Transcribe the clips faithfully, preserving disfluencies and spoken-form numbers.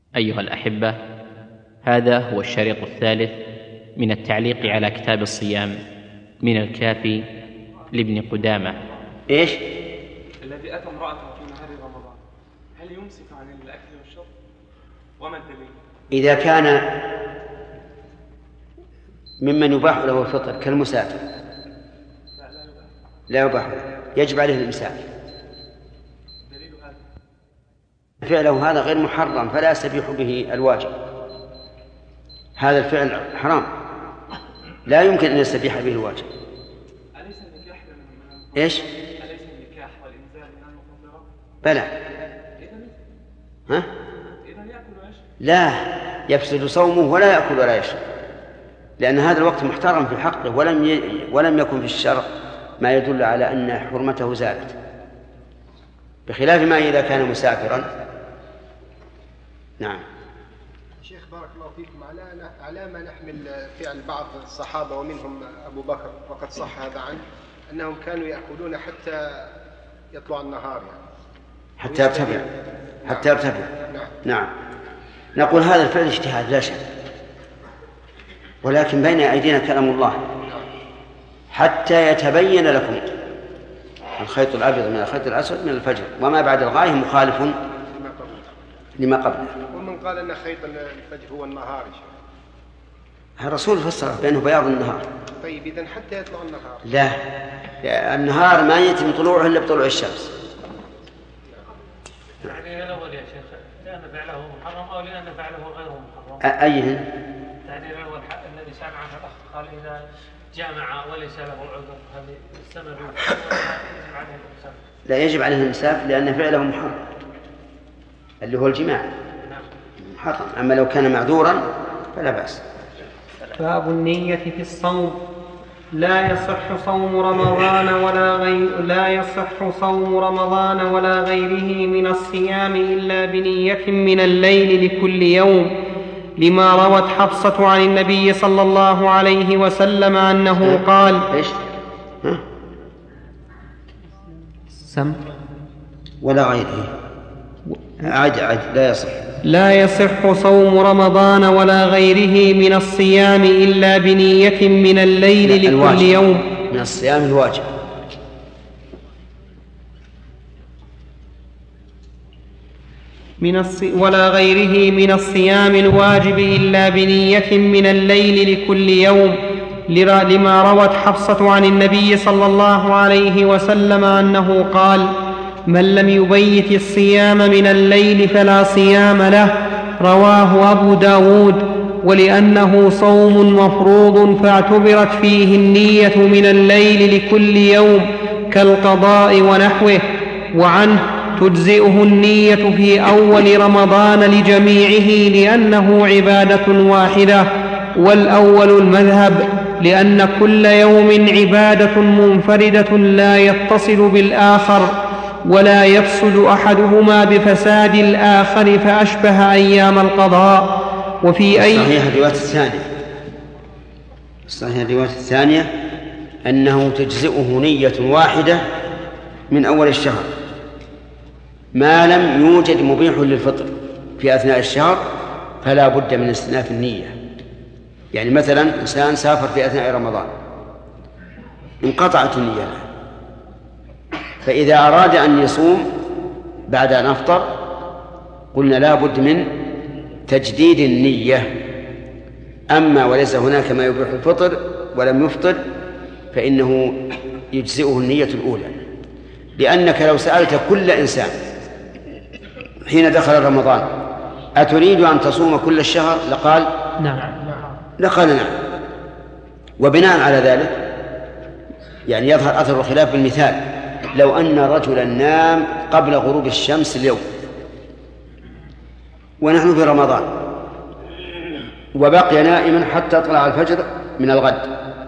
أيها الأحبة، هذا هو الشريط الثالث من التعليق على كتاب الصيام من الكافي لابن قدامة. إيش؟ الذي أتى امرأة في نهار رمضان هل يمسك عن الأكل والشرب؟ وما الدليل؟ إذا كان ممن يباح له الفطر كالمسافر لا لا يباح، لا يباح له، يجب عليه الإمساك. دليل هذا فعله هذا غير محرم فلا يستبيح به الواجب. هذا الفعل حرام لا يمكن أن يستبيح به الواجب. أليس النكاح من إيش؟ أليس النكاح والإنزال من المخدرات؟ بلى. ها؟ إذا يأكل ويشرب؟ لا، يفسد صومه ولا يأكل ولا يشرب، لأن هذا الوقت محترم في حقه، ولم ي... ولم يكن في الشرع ما يدل على أن حرمته زالت، بخلاف ما إذا كان مسافرا. نعم. شيخ بارك الله فيكم، على على ما نحمل فعل بعض الصحابة ومنهم أبو بكر، وقد صح هذا عنه، أنهم كانوا يأكلون حتى يطلع النهار، يعني حتى يرتفع، حتى يرتفع. نعم. نعم. نقول هذا الفعل اجتهاد لا شك، ولكن بين أيدينا كلام الله: حتى يتبين لكم الخيط الأبيض من الخيط الأسود من الفجر وما بعد الغاية مخالف لما قبله. ومن قال أن خيط الفجر هو النهار؟ الرسول فسر بأنه بياض النهار. طيب إذن حتى يطلع النهار؟ لا، النهار ما يتم طلوعه إلا بطلوع الشمس. يعني الأول يا شيخ لأن فعله محرم أو لأن فعله غير محرم؟ أيهن؟ يعني الأول الذي سأل عنه الأخ قال إذا جامع وليس له عذر هذه السبب يجب عليه الإمساك. لا يجب عليه الإمساك لأن فعله محرم اللي هو الجماع محرم، أما لو كان معذورا فلا بأس. باب النية في الصوم. لا يصح صوم رمضان ولا غير لا يصح صوم رمضان ولا غيره من الصيام إلا بنية من الليل لكل يوم، لما روت حفصة عن النبي صلى الله عليه وسلم أنه قال: إيش؟ ها؟ سم ولا غيره. عاد عاد لا يصح. لا يصح صوم رمضان ولا غيره من الصيام إلا بنية من الليل لكل الواجب. يوم. من الصيام الواجب. من الص... ولا غيره من الصيام الواجب إلا بنية من الليل لكل يوم، لما روت حفصة عن النبي صلى الله عليه وسلم أنه قال: من لم يبيت الصيام من الليل فلا صيام له. رواه أبو داود. ولأنه صوم مفروض فاعتبرت فيه النية من الليل لكل يوم كالقضاء ونحوه. وعنه: تجزئه النية في أول رمضان لجميعه لأنه عبادة واحدة. والأول المذهب، لأن كل يوم عبادة منفردة لا يتصل بالآخر ولا يفسد أحدهما بفساد الآخر فأشبه أيام القضاء. وفي أي صحيح الرواية الثانية صحيح الرواية الثانية أنه تجزئه نية واحدة من أول الشهر ما لم يوجد مبيح للفطر في أثناء الشهر، فلا بد من استئناف النية. يعني مثلا إنسان سافر في أثناء رمضان انقطعت النية له، فإذا أراد أن يصوم بعد أن أفطر قلنا لا بد من تجديد النية. أما وليس هناك ما يبيح الفطر ولم يفطر فإنه يجزئه النية الأولى، لأنك لو سألت كل إنسان حين دخل رمضان: أتريد أن تصوم كل الشهر؟ لقال نعم. لقال نعم. وبناء على ذلك يعني يظهر أثر الخلاف بالمثال: لو أن رجلا نام قبل غروب الشمس اليوم ونحن في رمضان وبقي نائما حتى طلع الفجر من الغد،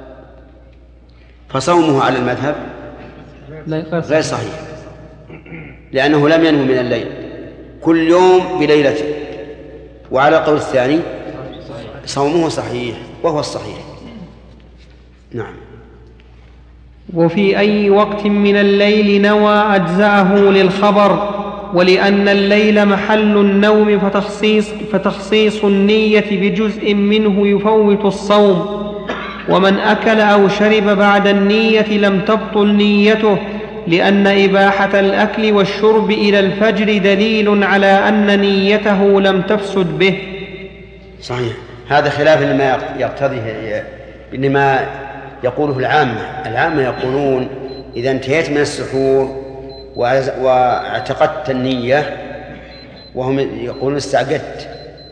فصومه على المذهب غير صحيح، لأنه لم ينم من الليل كل يوم بليلته. وعلى قول الثاني صومه صحيح وهو الصحيح. نعم. وفي أي وقت من الليل نوى أجزأه للخبر، ولأن الليل محل النوم فتخصيص, فتخصيص النية بجزء منه يفوت الصوم. ومن أكل أو شرب بعد النية لم تبطل نيته، لأن إباحة الأكل والشرب إلى الفجر دليل على أن نيته لم تفسد به. صحيح، هذا خلاف لما يقتضيه لما يقوله العامة. العامة يقولون إذا انتهيت من السحور واعتقدت النية، وهم يقولون استعقدت،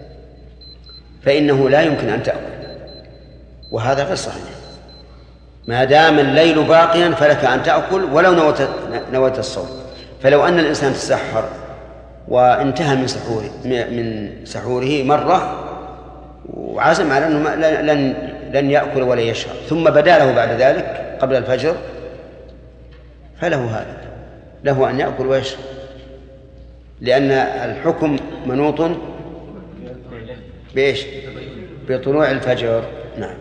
فإنه لا يمكن أن تأكل، وهذا غير صحيح. ما دام الليل باقيا فلك أن تأكل ولو نويت نويت الصوم. فلو أن الإنسان تسحر وانتهى من سحوره من سحوره مرة وعزم على أنه لن لن يأكل ولا يشرب، ثم بدا له بعد ذلك قبل الفجر، فله هذا، له أن يأكل ويشرب، لأن الحكم منوط بإيش؟ بطلوع الفجر. نعم.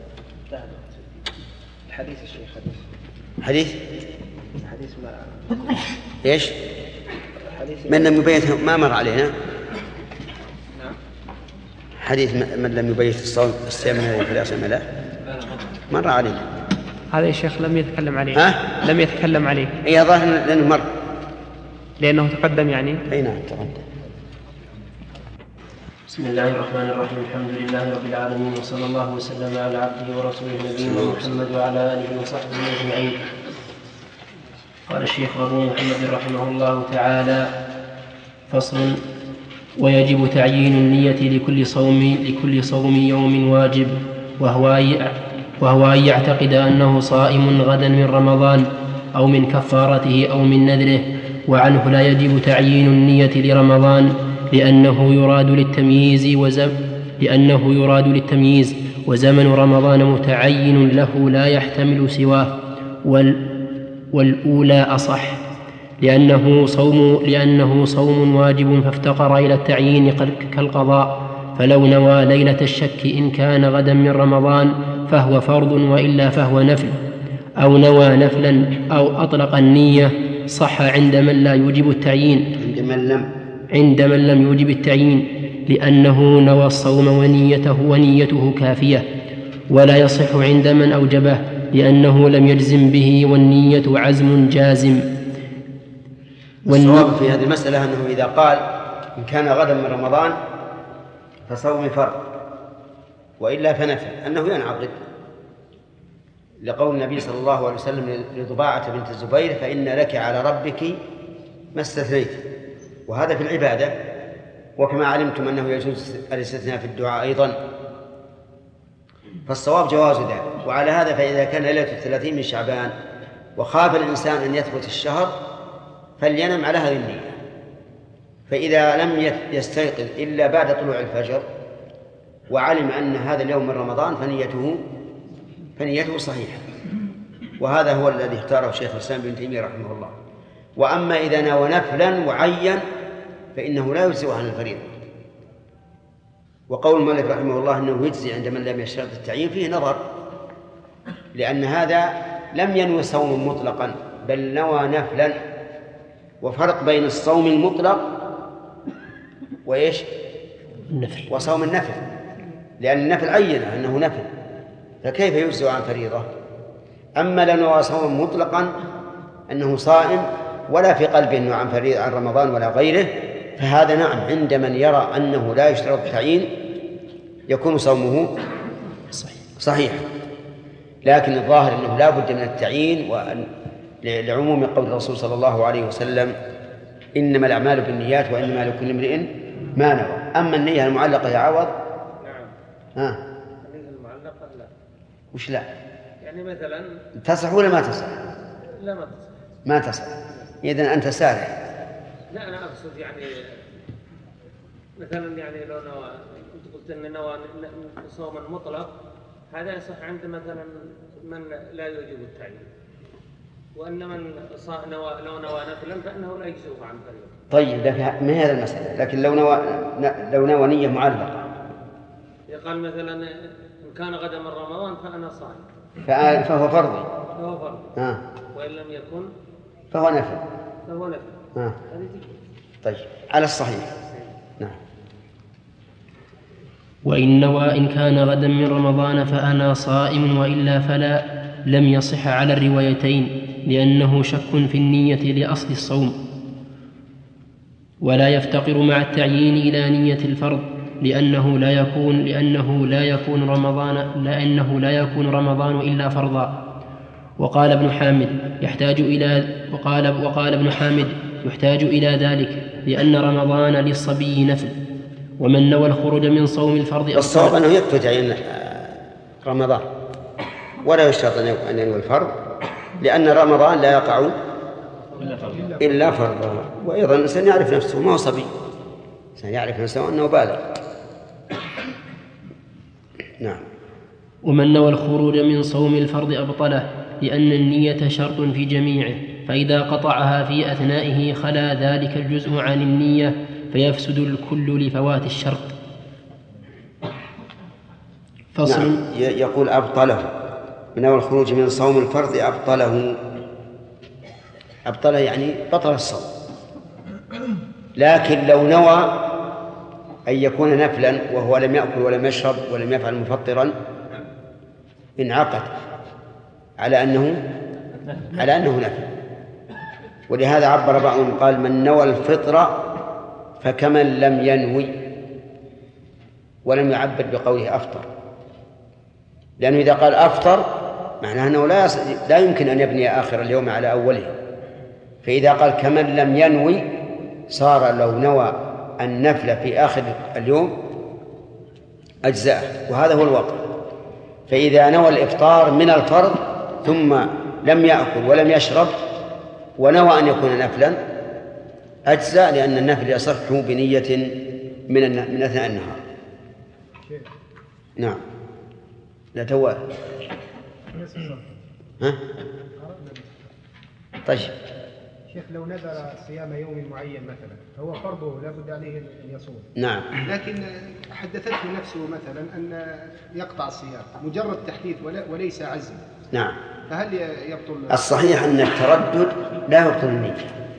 الحديث الشيخ حديث حديث ما إيش؟ من لم يبيت ما مر علينا. نعم. حديث من لم يبيت الصوم الصيام فلا صيام له مر علينا. هذا الشيخ لم يتكلم عليه. ها؟ لم يتكلم عليه. إيه ظاهر لأنه مر، لأنه تقدم يعني. أي نعم تقدم. بسم الله الرحمن الرحيم. الحمد لله رب العالمين، وصلى الله وسلم على عبده ورسوله نبينا محمد وعلى آله وصحبه أجمعين. قال الشيخ أبو محمد رحمه الله تعالى: فصل: ويجب تعيين النية لكل صوم لكل صوم يوم واجب، وهو وهو أن يعتقد أنه صائم غدا من رمضان أو من كفارته أو من نذره. وعنه لا يجب تعيين النية لرمضان لأنه يراد للتمييز وزم لأنه يراد للتمييز وزمن رمضان متعين له لا يحتمل سواه، وال والأولى أصح، لأنه صوم لأنه صوم واجب فافتقر إلى التعيين كالقضاء. فلو نوى ليلة الشك إن كان غدا من رمضان فهو فرض، وإلا فهو نفل، أو نوى نفلا أو أطلق النية صح عند من لا يوجب التعيين عند من لم عند من لم يوجب التعيين، لأنه نوى الصوم ونيته ونيته كافية. ولا يصح عند من أوجبه، لأنه لم يجزم به، والنية عزم جازم. والصواب في هذه المسألة أنه إذا قال إن كان غدا من رمضان فصوم فرض، وإلا فنفل، أنه ينعقد، لقول النبي صلى الله عليه وسلم لضباعة بنت الزبير: فإن لك على ربك ما استثنيت. وهذا في العبادة، وكما علمتم أنه يجوز الاستثناء في الدعاء أيضا، فالصواب جواز ذلك. وعلى هذا فإذا كان ليلة الثلاثين من شعبان وخاف الإنسان أن يثبت الشهر فلينم على هذه النية، فإذا لم يستيقظ إلا بعد طلوع الفجر وعلم أن هذا اليوم من رمضان فنيته فنيته صحيحة. وهذا هو الذي اختاره شيخ الإسلام ابن تيمية رحمه الله. وأما إذا نوى نفلا معين فإنه لا يجزئ عن الفريضة. وقول المؤلف رحمه الله أنه يجزي عند من لم يشترط التعيين فيه نظر، لأن هذا لم ينوي صوم مطلقا بل نوى نفلا، وفرق بين الصوم المطلق وإيش؟ النفل. وصوم النفل، لأن النفل عين أنه نفل، فكيف يجزئ عن فريضة؟ أما لو نوى صوم مطلقا أنه صائم ولا في قلبه أنه عن فريضة عن رمضان ولا غيره، فهذا نعم عند من يرى أنه لا يشترط التعيين يكون صومه صحيح. لكن الظاهر أنه لا بد من التعيين، وأن لعموم قول الرسول صلى الله عليه وسلم: إنما الأعمال بالنيات وإنما لكل امرئ ما نوى. أما النية المعلقة يا عوض، نعم. ها النية المعلقة لا. وش لا؟ يعني مثلا تصح ولا ما تصح؟ لا ما تصح. ما تصح. إذن أنت سارح. لا أنا أقصد يعني مثلا يعني لو نوى، أنت قلت أن نوى صوما مطلق، هذا يصح عند مثلا من لا يوجب التعيين، وأن من نوى لو نوى نفلا فإنه لا يجزئه عن فريضة. طيب، لكن ما هذا المسألة. لكن لو نوى لو نوى نية معلقة، يقال مثلا إن كان غدا من رمضان فأنا صائم، فهو فرض فهو فرض. آه. وإن لم يكن فهو نفل فهو نفل. آه. طيب على الصحيح. نعم. وإن نوى إن كان غدا من رمضان فأنا صائم وإلا فلا، لم يصح على الروايتين، لأنه شك في النية لأصل الصوم، ولا يفتقر مع التعيين إلى نية الفرض، لأنه لا يكون لأنه لا يكون رمضان لأنه لا يكون رمضان إلا فرضا. وقال ابن حامد يحتاج إلى وقال وقال ابن حامد يحتاج إلى ذلك، لأن رمضان للصبي نفل، ومن نوى الخروج من صوم الفرض الصواب أنه يكفي تعيين رمضان ولا يشترط أن ينوي الفرض، لأن رمضان لا يقع إلا فرضا. وأيضا الإنسان يعرف نفسه، ما هو صبي، الإنسان يعرف نفسه أنه بالغ. نعم. ومن نوى الخروج من صوم الفرض أبطله، لأن النية شرط في جميعه، فإذا قطعها في أثنائه خلا ذلك الجزء عن النية، فيفسد الكل لفوات الشرط. فصل. نعم. يقول أبطله، من نوى الخروج من صوم الفرض أبطله، أبطله يعني بطل الصوم. لكن لو نوى أن يكون نفلا وهو لم يأكل ولم يشرب ولم يفعل مفطرا انعقد على أنه على أنه نفل. ولهذا عبر بعضهم قال من نوى الفطر فكمن لم ينوي، ولم يعبد بقوله أفطر، لأنه إذا قال أفطر معناه أنه لا لا يمكن أن يبني آخر اليوم على أوله. فإذا قال كمن لم ينوي صار لو نوى النفل في آخر اليوم أجزاء، وهذا هو الواقع. فإذا نوى الإفطار من الفرض ثم لم يأكل ولم يشرب ونوى أن يكون نفلا أجزاء، لأن النفل يصح بنية من من أثناء النهار. نعم. لا تو ها طيب. شيخ لو نذر صيام يوم معين مثلا فهو فرضه لا بد عليه أن يصوم. نعم. لكن حدثته نفسه مثلا أن يقطع الصيام مجرد تحديث وليس عزم. نعم. فهل يبطل؟ الصحيح أن التردد لا يبطل النية،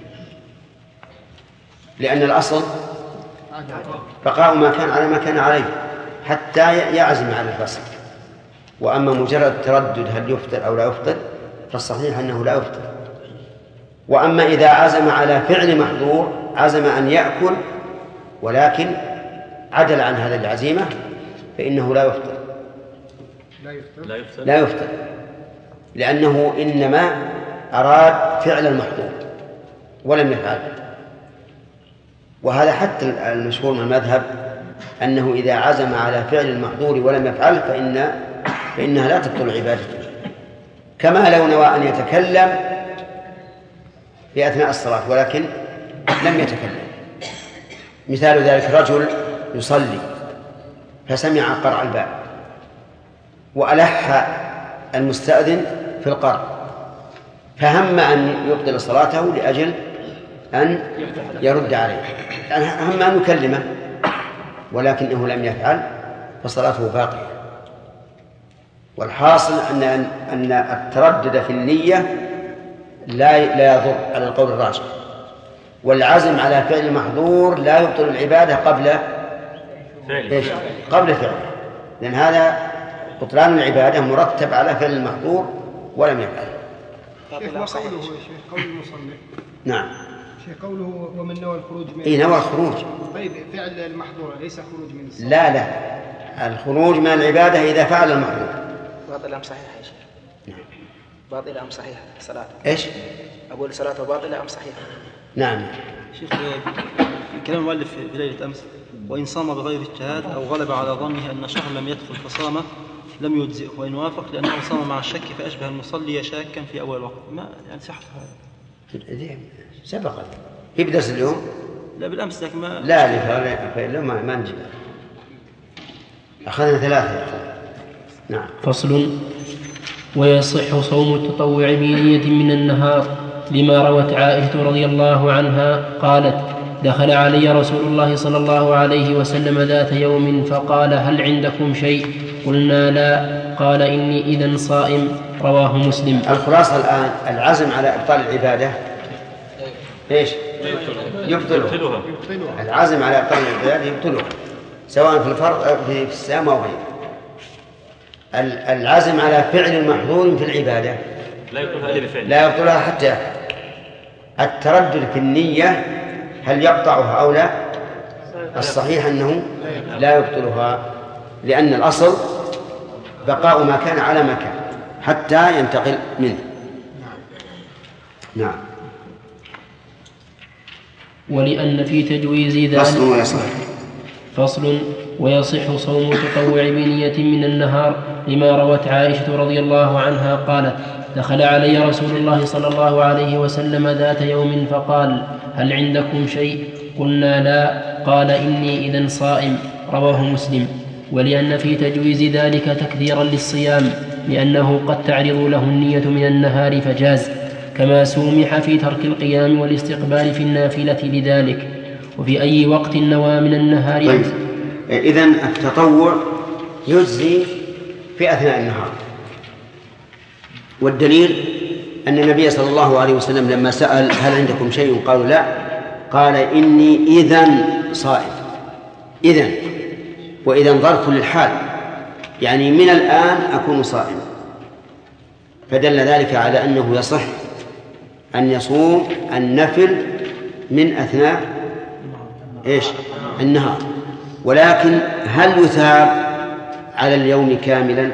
لأن الأصل بقاء ما كان على ما كان عليه حتى يعزم على الفصل. وأما مجرد تردد هل يفطر أو لا يفطر فالصحيح أنه لا يفطر. وأما إذا عزم على فعل محظور، عزم أن يأكل ولكن عدل عن هذه العزيمة، فإنه لا يفطر لا يفطر لا يفطر, لا يفطر. لأنه إنما أراد فعل المحظور ولم يفعل. وهذا حتى المشهور من المذهب أنه إذا عزم على فعل المحظور ولم يفعل فإن فإنها لا تبطل عبادته، كما لو نوى أن يتكلم في أثناء الصلاة ولكن لم يتكلم. مثال ذلك رجل يصلي فسمع قرع الباب وألح المستأذن في القرع، فهم أن يبطل صلاته لأجل أن يرد عليه، هم أن يكلمه ولكنه لم يفعل فصلاته باقية. والحاصل أن أن التردد في النية لا لا يضر على القول الراجح، والعزم على فعل المحظور لا يبطل العبادة قبل إيش؟ قبل فعله، لأن هذا بطلان العبادة مرتب على فعل المحظور ولم يفعل. شيخ وقوله شيخ قول المصنف. نعم. شيخ قوله ومن نوى الخروج من إيه نوى الخروج. طيب فعل المحظور ليس خروج من الصلاة. لا لا الخروج من العبادة إذا فعل المحظور. باطلة أم صحيحة يا شيخ؟ نعم. باطلة أم صحيحة صلاة؟ إيش؟ أقول صلاته باطلة أم صحيحة؟ نعم. شيخ كلام المؤلف في ليلة أمس وإن صام بغير اجتهاد أو غلب على ظنه أن شهر لم يدخل فصامه لم يجزئه، وإن وافق لأنه صام مع الشك فأشبه المصلي شاكا في أول وقت. ما يعني صحة هذا؟ سبقت في بدرس اليوم؟ لا بالأمس لكن ما لا لا ما ما نجي أخذنا ثلاثة يا أخي. نعم. فصل. ويصح صوم التطوع بنية من النهار، لما روت عائشة رضي الله عنها قالت: دخل علي رسول الله صلى الله عليه وسلم ذات يوم فقال: هل عندكم شيء؟ قلنا لا. قال: إني إذن صائم. رواه مسلم. الخلاصة الآن العزم على إبطال العبادة إيش؟ يبطلها. العزم على إبطال العبادات يبطلها سواء في الفرض في الصيام أو غيره. العزم على فعل محظور في العبادة لا يبطلها إلا بفعل، لا يبطلها حتى التردد في النية هل يقطعها أو لا. الصحيح أنه لا يبطلها، لأن الأصل بقاء ما كان على ما كان حتى ينتقل منه. نعم. ولأن في تجويز ذلك فصل ويصح فصل ويصح صوم التطوع بنية من النهار، لما روت عائشة رضي الله عنها قالت: دخل علي رسول الله صلى الله عليه وسلم ذات يوم فقال: هل عندكم شيء؟ قلنا لا. قال: إني إذن صائم. رواه مسلم. ولأن في تجويز ذلك تكثيرا للصيام، لأنه قد تعرض له النية من النهار فجاز، كما سومح في ترك القيام والاستقبال في النافلة لذلك. وفي أي وقت نوى من النهار. طيب. إذن التطوع يجزي في أثناء النهار، والدليل أن النبي صلى الله عليه وسلم لما سأل: هل عندكم شيء؟ قالوا لا. قال: إني إذن صائم. إذن، وإذن ظرف للحال، يعني من الآن أكون صائم. فدل ذلك على أنه يصح أن يصوم النفل من أثناء إيش؟ النهار. ولكن هل يثاب على اليوم كاملا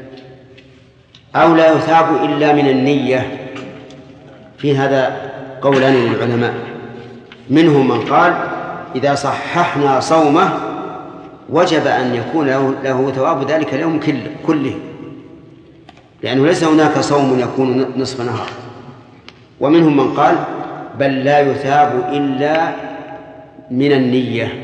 أو لا يثاب إلا من النية؟ في هذا قولان للعلماء، منهم من قال: إذا صححنا صومه وجب أن يكون له, له ثواب ذلك اليوم كله، لأنه ليس هناك صوم يكون نصف نهار. ومنهم من قال: بل لا يثاب إلا من النية،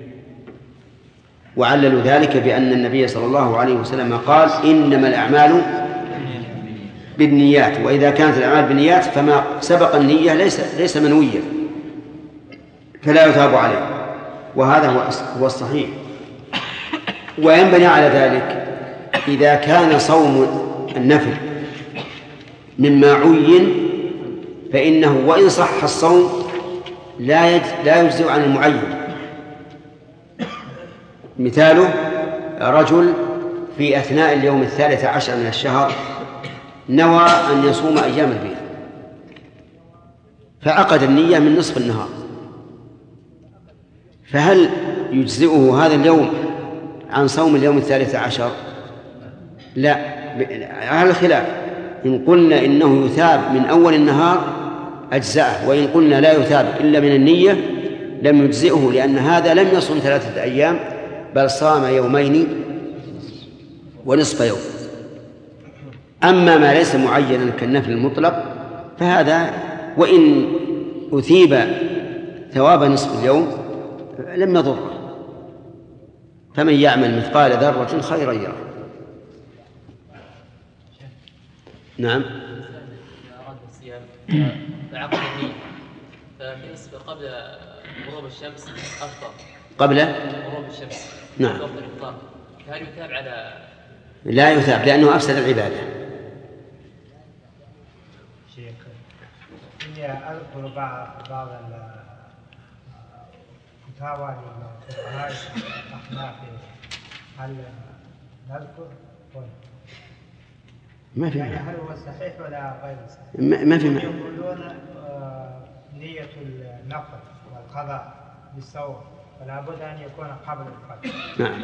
وعللوا ذلك بأن النبي صلى الله عليه وسلم قال: إنما الأعمال بالنيات، وإذا كانت الأعمال بالنيات فما سبق النية ليس ليس منويا فلا يثاب عليه، وهذا هو الصحيح. وينبني على ذلك إذا كان صوم النفل مما عين فإنه وإن صح الصوم لا لا يجزئ عن المعين. مثاله: رجل في أثناء اليوم الثالث عشر من الشهر نوى أن يصوم أيام البيض، فعقد النية من نصف النهار، فهل يجزئه هذا اليوم عن صوم اليوم الثالث عشر؟ لا، على الخلاف. إن قلنا إنه يثاب من أول النهار أجزأه، وإن قلنا لا يثاب إلا من النية لم يجزئه، لأن هذا لم يصوم ثلاثة أيام بل صام يومين ونصف يوم. أما ما ليس معينا كالنفل المطلق فهذا وإن أثيب ثواب نصف اليوم لم يضره، فمن يعمل مثقال ذرة خيرا يره. نعم. أراد الصيام فعقد النية ففي نصف قبل غروب الشمس أفطر قبل غروب الشمس نعم وقت الإفطار، فهل يثاب على؟ لا يثاب، لأنه أفسد العبادة. شيخ إني أذكر بعض بعض الفتاوى للفقهاء الأحناف، هل نذكر؟ ما في، يعني هل هو صحيح ولا غير صحيح؟ ما, ما في. يقولون نية النفل والقضاء بالصوم فلا بد أن يكون قبل الفجر. نعم.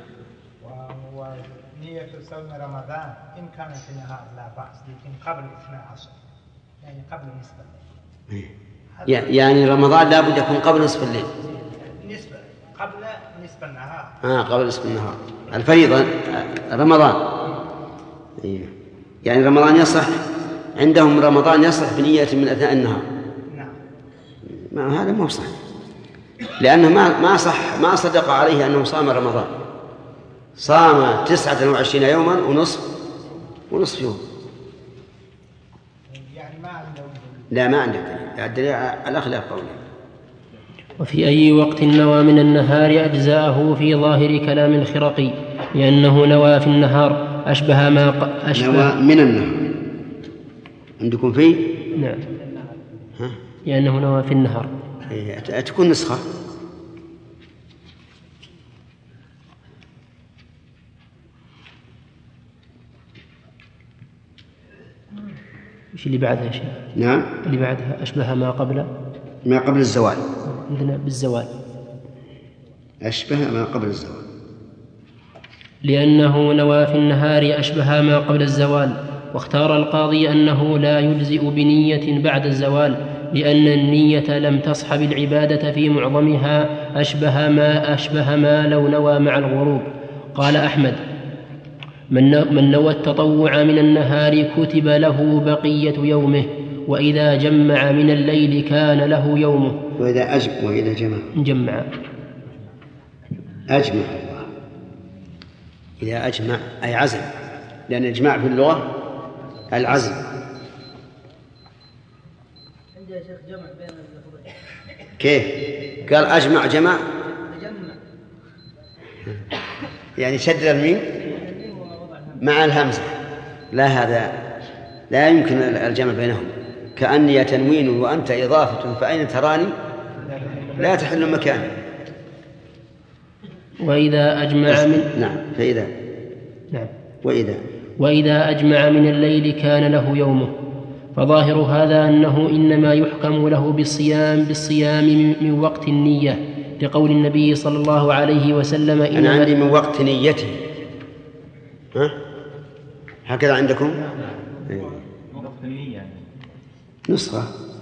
ونية صوم رمضان إن كان في النهار لا بأس، لكن قبل الاثنى عشر، يعني قبل نصف الليل. يعني رمضان لا بد يكون قبل نصف الليل. نصف قبل نصف النهار. آه قبل نصف النهار. الفريضة رمضان. إيه. يعني رمضان يصح عندهم، رمضان يصح بنية من أثناء النهار. نعم. ما هذا مو صح، لأنه ما ما صح ما صدق عليه أنه صام رمضان، صام تسعة وعشرين يوما ونصف ونصف يوم. يعني ما عنده لا ما عنده دليل، الدليل على خلاف قوله. وفي أي وقت نوى من النهار أجزاءه في ظاهر كلام الخرقي، لأنه نوى في النهار أشبه ما ق... أشبه نوى من النهار عندكم فيه؟ نعم. ها؟ لأنه نوى في النهار تكون نسخة. إيش اللي بعدها يا شيخ؟ نعم اللي بعدها أشبه ما قبل ما قبل الزوال. عندنا بالزوال أشبه ما قبل الزوال، لأنه نوى في النهار أشبه ما قبل الزوال. واختار القاضي أنه لا يجزئ بنية بعد الزوال، لأن النية لم تصحب العبادة في معظمها أشبه ما أشبه ما لو نوى مع الغروب. قال أحمد: من نوى التطوع من النهار كتب له بقية يومه، وإذا جمع من الليل كان له يومه. وإذا أجمع وإذا جمع جمع أجمع إذا أجمع أي عزم، لأن الإجماع في اللغة العزم. عندي يا شيخ جمع بين اللفظين. كيف؟ قال أجمع جمع يعني شدد الميم مع الهمزة، لا هذا لا يمكن الجمع بينهم. كأني تنوين وأنت إضافة فأين تراني لا تحل مكاني. وإذا أجمع من نعم فإذا نعم وإذا وإذا أجمع من الليل كان له يومه. فظاهر هذا أنه إنما يحكم له بالصيام بالصيام من وقت النية، لقول النبي صلى الله عليه وسلم: أنا عندي من وقت نيته. ها؟ هكذا عندكم؟ وقت النية نسخة.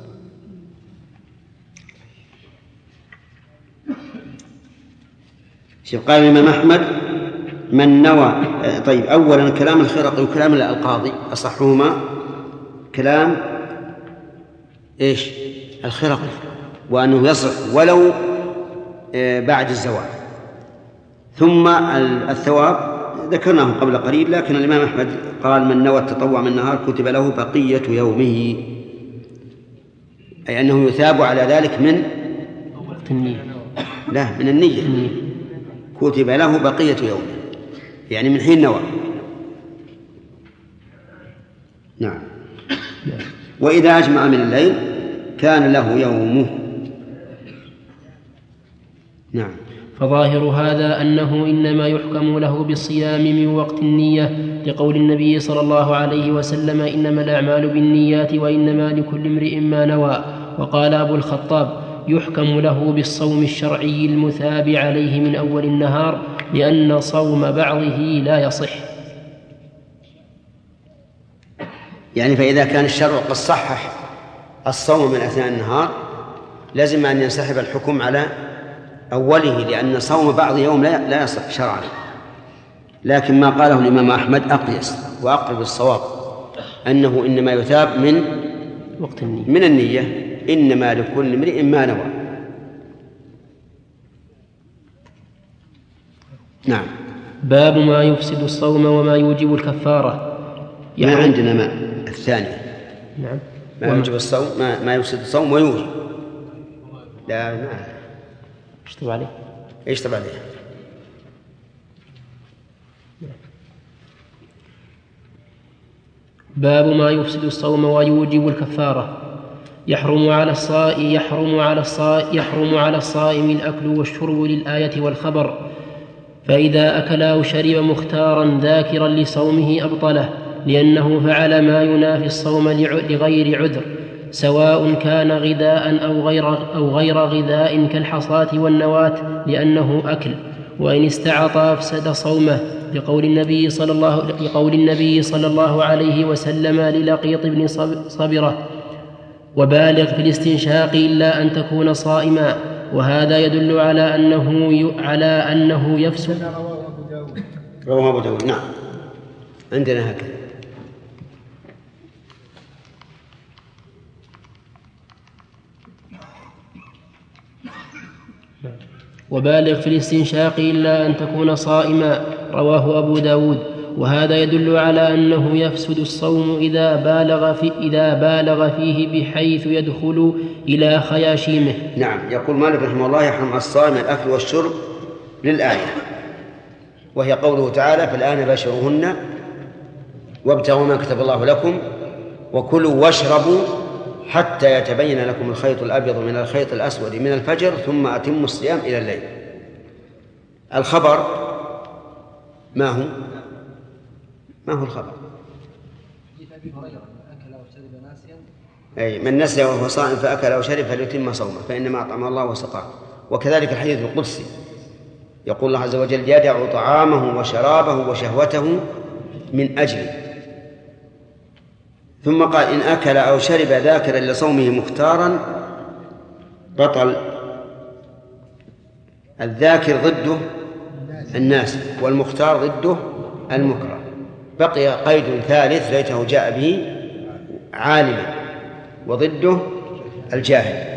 شوف قال الإمام أحمد: من نوى. طيب أولا كلام الخرقي وكلام القاضي أصحهما كلام إيش؟ الخرقي، وأنه يصح ولو بعد الزوال. ثم الثواب ذكرناه قبل قليل، لكن الإمام أحمد قال: من نوى التطوع من النهار كتب له بقية يومه، أي أنه يثاب على ذلك من النية. لا من النية. كتب له بقية يومه يعني من حين نوى. نعم. وإذا أجمع من الليل كان له يومه. نعم. فظاهر هذا أنه إنما يحكم له بالصيام من وقت النية، لقول النبي صلى الله عليه وسلم: إنما الأعمال بالنيات وإنما لكل امرئ ما نوى. وقال أبو الخطاب: يحكم له بالصوم الشرعي المثاب عليه من أول النهار، لأن صوم بعضه لا يصح. يعني فإذا كان الشرع قد صحح الصوم من أثناء النهار لازم أن ينسحب الحكم على أوله، لأن صوم بعض يوم لا لا يصح شرعا. لكن ما قاله الإمام أحمد أقيس وأقرب الصواب، أنه إنما يثاب من وقت النية. من النية، إنما لكل امرئ ما نوى. نعم. باب ما يفسد الصوم وما يوجب الكفارة. ما عندنا ما الثانية. نعم. ما يوجب الصوم ما, ما يفسد الصوم ويوجب. لا ما اشتب عليه. ايش تبع عليه؟ باب ما يفسد الصوم ويوجب الكفارة. يحرم على الصائم يحرم على الصائم يحرم على الصائم الأكل والشرب للآية والخبر، فإذا أكل أو شرب مختارا ذاكرا لصومه أبطله، لأنه فعل ما ينافي الصوم لغير عذر، سواء كان غذاء أو غير, أو غير غذاء كالحصاة والنواة، لأنه أكل. وإن استعطى أفسد صومه، لقول النبي صلى الله, لقول النبي صلى الله عليه وسلم للقيط بن صبرة: وبالغ في الاستنشاق إلا أن تكون صائما. وهذا يدل على أنه, ي... على أنه يفسد. رواه أبو داود. نعم عندنا هكذا. وبالغ في الاستنشاق إلا أن تكون صائما، رواه أبو داود. وهذا يدل على أنه يفسد الصوم إذا بالغ, في إذا بالغ فيه بحيث يدخل إلى خياشيمه. نعم. يقول مالك رحمه الله: يحرم على الصائم الأكل والشرب للآية، وهي قوله تعالى: فالآن باشروهن وابتغوا ما كتب الله لكم وكلوا واشربوا حتى يتبين لكم الخيط الأبيض من الخيط الأسود من الفجر ثم أتموا الصيام إلى الليل. الخبر ما هو؟ ما هو الخبر؟ أي من نسي وهو صائم فأكل أو شرب فليتم صومه فإنما أطعمه الله وسقاه. وكذلك الحديث القدسي يقول الله عز وجل يدع طعامه وشرابه وشهوته من أجله. ثم قال إن أكل أو شرب ذاكرا لصومه مختارا بطل. الذاكر ضده الناس والمختار ضده المكره. بقي قيد ثالث ليته جاء به عالما وضده الجاهل.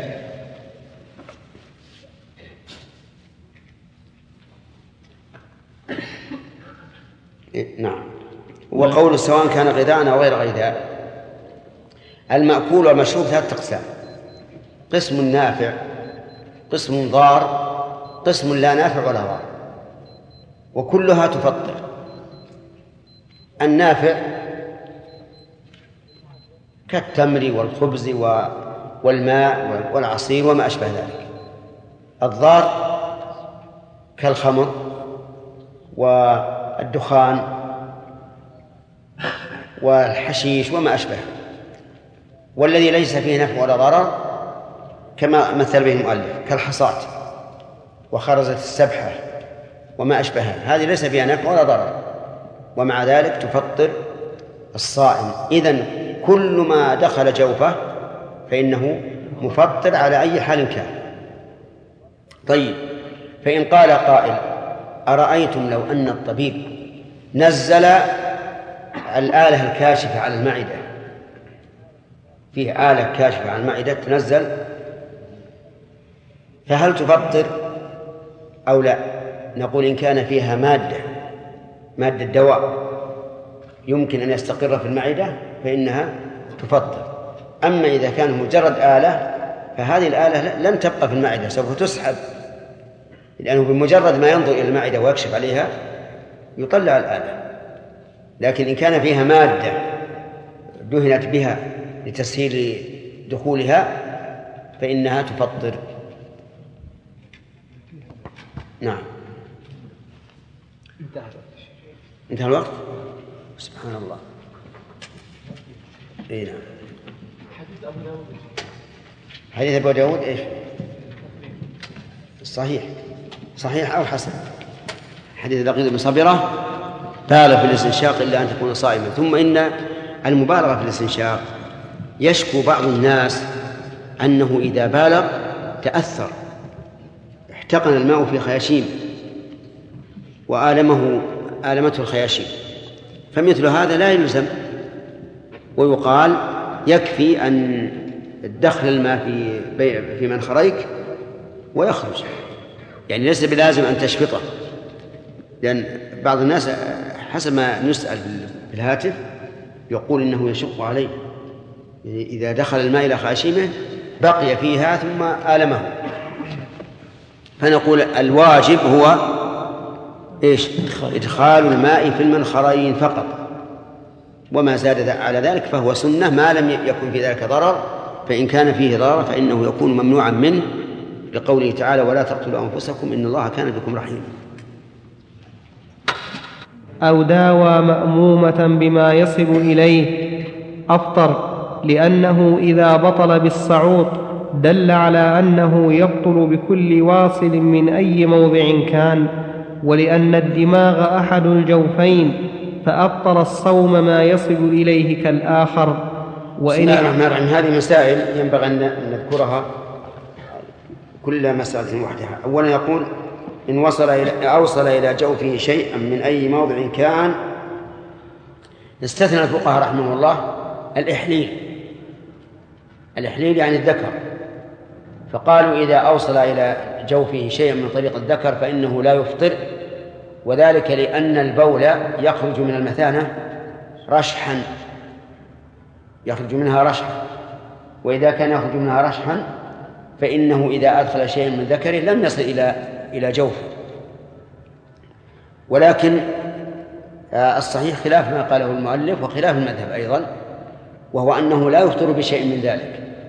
نعم. وقول سواء كان غذاء أو غير غذاء. المأكول والمشروب ثلاثة أقسام: قسم نافع، قسم ضار، قسم لا نافع ولا ضار، وكلها تفطر. النافع كالتمر والخبز والماء والعصير وما أشبه ذلك. الضار كالخمر والدخان والحشيش وما أشبه. والذي ليس فيه نفع ولا ضرر كما مثل به المؤلف كالحصاة وخرزة السبحة وما أشبهها، هذه ليس فيها نفع ولا ضرر ومع ذلك تفطر الصائم. إذن كل ما دخل جوفه فإنه مفطر على أي حال كان. طيب، فإن قال قائل أرأيتم لو أن الطبيب نزل الآلة الكاشفة على المعدة، فيه آلة كاشفة على المعدة تنزل، فهل تفطر أو لا؟ نقول إن كان فيها مادة مادة دواء يمكن أن يستقر في المعدة فإنها تفطر. أما إذا كان مجرد آلة فهذه الآلة لن تبقى في المعدة، سوف تسحب، لأنه بمجرد ما ينظر إلى المعدة ويكشف عليها يطلع الآلة. لكن إن كان فيها مادة دهنت بها لتسهيل دخولها فإنها تفطر. نعم. انتهى الوقت. سبحان الله. اي نعم. حديث أبو داود حديث أبو داود إيش؟ صحيح صحيح أو حسن. حديث لقيط بن صبرة بالغ في الاستنشاق إلا أن تكون صائما. ثم إن المبالغة في الاستنشاق يشكو بعض الناس أنه إذا بالغ تأثر، احتقن الماء في خياشيم وآلمه آلمته الخياشيم، فمثل هذا لا يلزم، ويقال يكفي أن تدخل الماء في في منخريك ويخرج، يعني ليس بلازم أن تشفطه، لأن بعض الناس حسب ما نسأل في الهاتف يقول إنه يشق عليه إذا دخل الماء إلى خياشيمه بقي فيها ثم آلمه. فنقول الواجب هو إيش؟ إدخال الماء في المنخرين فقط، وما زاد على ذلك فهو سنة ما لم يكن في ذلك ضرر، فإن كان فيه ضرر فإنه يكون ممنوعا منه لقوله تعالى ولا تقتلوا أنفسكم إن الله كان بكم رحيما. أو داوى مأمومة بما يصل إليه أفطر، لأنه إذا بطل بالصعود دل على أنه يبطل بكل واصل من أي موضع كان، ولأن الدماغ أحد الجوفين فأبطل الصوم ما يصل إليه كالآخر. وإن هذه مسائل ينبغي أن نذكرها كل مسألة وحدها. أولا يقول إن وصل إلى أوصل إلى جوفه شيئا من أي موضع كان، استثنى الفقهاء رحمه الله الإحليل. الإحليل يعني الذكر، فقالوا إذا أوصل إلى جوفه شيئا من طريق الذكر فإنه لا يفطر، وذلك لأن البول يخرج من المثانة رشحا، يخرج منها رشحا، وإذا كان يخرج منها رشحا فإنه إذا أدخل شيئا من ذكره لم يصل إلى إلى جوفه. ولكن الصحيح خلاف ما قاله المؤلف وخلاف المذهب أيضا، وهو أنه لا يفطر بشيء من ذلك،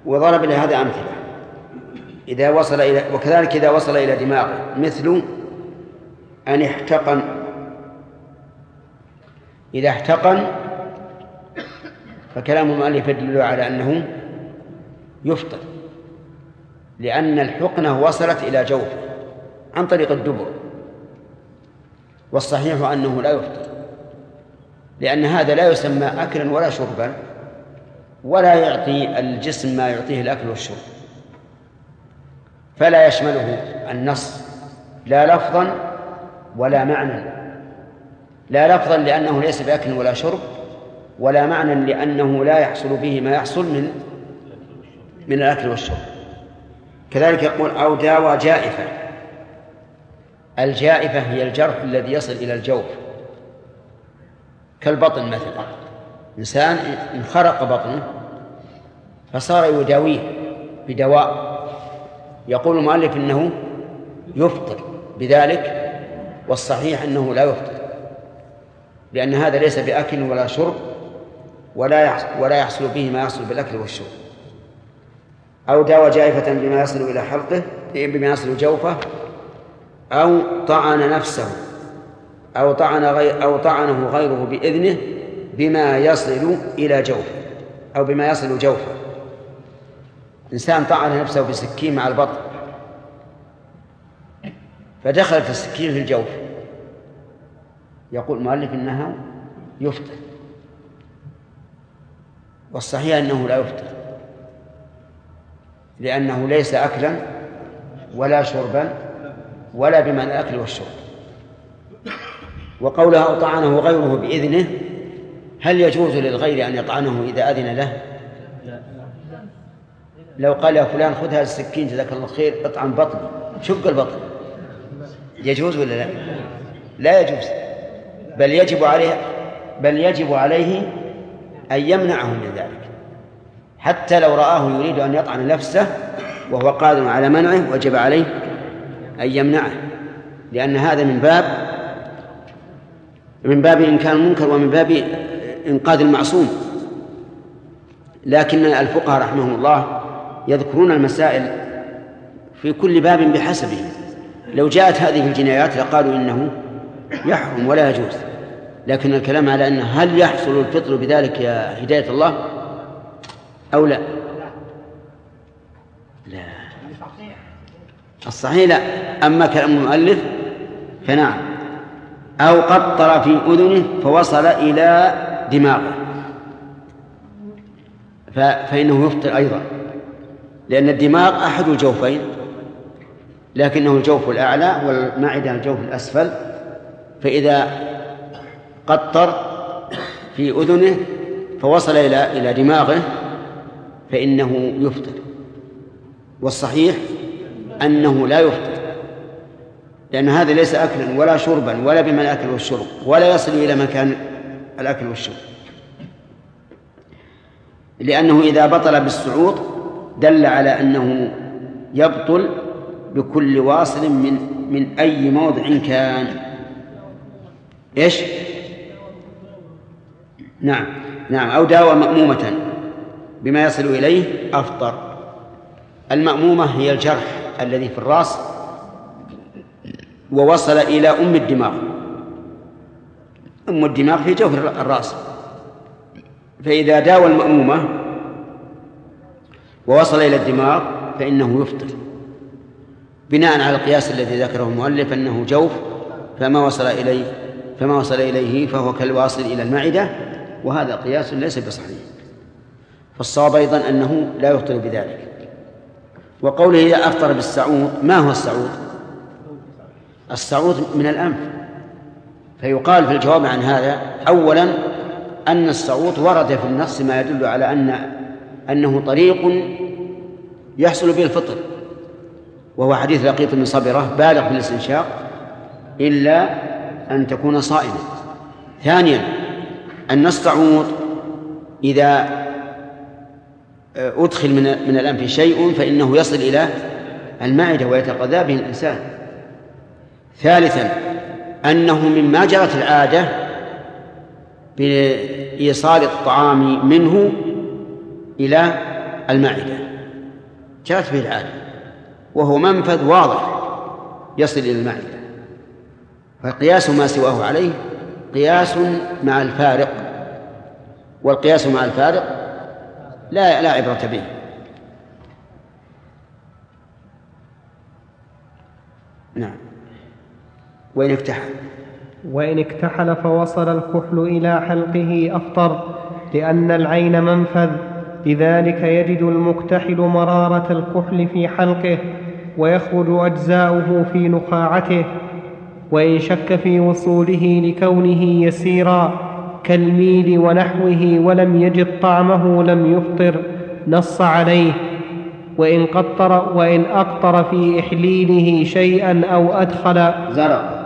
وضرب لهذا أمثلة. إذا وصل إلى وكذلك إذا وصل إلى دماغه مثل أن احتقن. إذا احتقن فكلام المؤلف يدل على أنه يفطر، لأن الحقنة وصلت إلى جوفه عن طريق الدبر، والصحيح أنه لا يفطر، لأن هذا لا يسمى أكلا ولا شربا، ولا يعطي الجسم ما يعطيه الأكل والشرب، فلا يشمله النص لا لفظا ولا معنى. لا لفظا لأنه ليس بأكل ولا شرب، ولا معنى لأنه لا يحصل به ما يحصل من من الأكل والشرب. كذلك يقول أو داوى جائفة. الجائفة هي الجرح الذي يصل إلى الجوف، كالبطن مثلا، إنسان انخرق بطنه فصار يداويه بدواء، يقول المؤلف إنه يفطر بذلك، والصحيح أنه لا يفطر، لأن هذا ليس بأكل ولا شرب، ولا ولا يحصل به ما يحصل بالأكل والشرب. أو داوى جائفة بما يصل إلى حلقه، بما يصل جوفه، أو طعن نفسه، أو طعن غير أو طعنه غيره بإذنه بما يصل إلى جوفه، أو بما يصل جوفه. إنسان طعن نفسه بسكين مع البطن، فدخلت السكين في الجوف، يقول المؤلف إنها يفطر، والصحيح أنه لا يفطر، لأنه ليس أكلا ولا شربا ولا بمعنى الأكل والشرب. وقولها أو طعنه غيره بإذنه، هل يجوز للغير أن يطعنه إذا أذن له؟ لو قال يا فلان خذ هذا السكين جزاك الله خير اطعن بطني، شق البطن، يجوز ولا لا؟ لا يجوز، بل يجب عليه بل يجب عليه أن يمنعه من ذلك، حتى لو رآه يريد أن يطعن نفسه وهو قادر على منعه وجب عليه أن يمنعه، لأن هذا من باب من باب إنكار المنكر ومن باب إنقاذ المعصوم. لكن الفقهاء رحمهم الله يذكرون المسائل في كل باب بحسبه. لو جاءت هذه في الجنايات لقالوا إنه يحرم ولا يجوز، لكن الكلام على أن هل يحصل الفطر بذلك يا هداية الله أو لا؟ لا، الصحيح لا. أما كلام المؤلف فنعم. أو قطر في أذنه فوصل إلى دماغه فإنه يفطر أيضا، لأن الدماغ أحد الجوفين، لكنه الجوف الأعلى والمعدة الجوف الأسفل، فإذا قطر في أذنه فوصل إلى إلى دماغه فإنه يفطر، والصحيح أنه لا يفطر، لأن هذا ليس أكلا ولا شربا ولا بما الأكل والشرب، ولا يصل إلى مكان الأكل والشرب، لأنه إذا بطل بالصعود دل على أنه يبطل بكل واصل من من أي موضع كان. إيش؟ نعم نعم. أو داوى مأمومة بما يصل إليه أفطر. المأمومة هي الجرح الذي في الرأس ووصل إلى أم الدماغ. أم الدماغ في جوف الرأس، فإذا داوى المأمومة ووصل إلى الدماغ فإنه يفطر، بناء على القياس الذي ذكره المؤلف أنه جوف، فما وصل إليه فما وصل إليه فهو كالواصل إلى المعدة، وهذا قياس ليس بصحيح. فالصواب أيضا أنه لا يفطر بذلك. وقوله إذا أفطر بالسعود، ما هو السعود؟ السعود من الأنف، فيقال في الجواب عن هذا أولا أن السعود ورد في النص ما يدل على أن أنه طريق يحصل به الفطر، وهو حديث لقيط بن صبرة بالغ في الاستنشاق إلا أن تكون صائما. ثانيا أن السعود إذا أدخل من من الأنف شيء فإنه يصل إلى المعدة ويتغذى به الإنسان. ثالثا أنه مما جرت العادة بإيصال الطعام منه إلى المعدة، جاءت به العادة وهو منفذ واضح يصل إلى المعدة، فقياس ما سواه عليه قياس مع الفارق، والقياس مع الفارق لا لا عبرة به. نعم. وإن اكتحل وإن اكتحل فوصل الكحل إلى حلقه أفطر، لأن العين منفذ، لذلك يجد المكتحل مرارة الكحل في حلقه ويخرج أجزاؤه في نخاعته. وإن شك في وصوله لكونه يسيرا كالميل ونحوه ولم يجد طعمه لم يفطر، نص عليه. وإن قطر وإن أقطر في إحليله شيئا أو أدخل زرق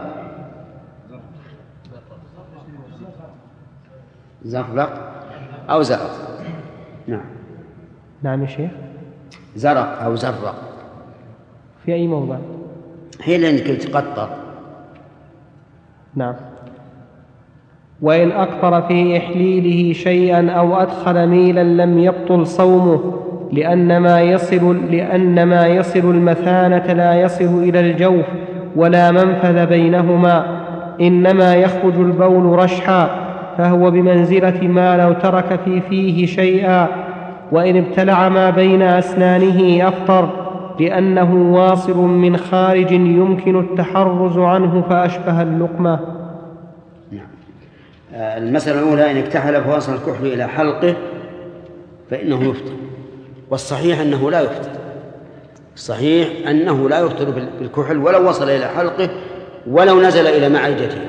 زرق أو زرق. نعم. نعم يا شيخ. زرق أو زرق في أي موضع؟ هي لأنك تقطر. نعم. وإن أقطر في إحليله شيئا أو أدخل ميلا لم يبطل صومه، لأن ما يصل, لأن ما يصل المثانة لا يصل إلى الجوف ولا منفذ بينهما، إنما يخرج البول رشحا، فهو بمنزلة ما لو ترك في فيه شيئا. وإن ابتلع ما بين أسنانه أفطر، لأنه واصل من خارج يمكن التحرز عنه فأشبه اللقمة. المسألة الأولى: إن اكتحل فوصل الكحل إلى حلقه فإنه يفطر، والصحيح أنه لا يفطر. الصحيح أنه لا يفطر بالكحل ولو وصل إلى حلقه ولو نزل إلى معدته،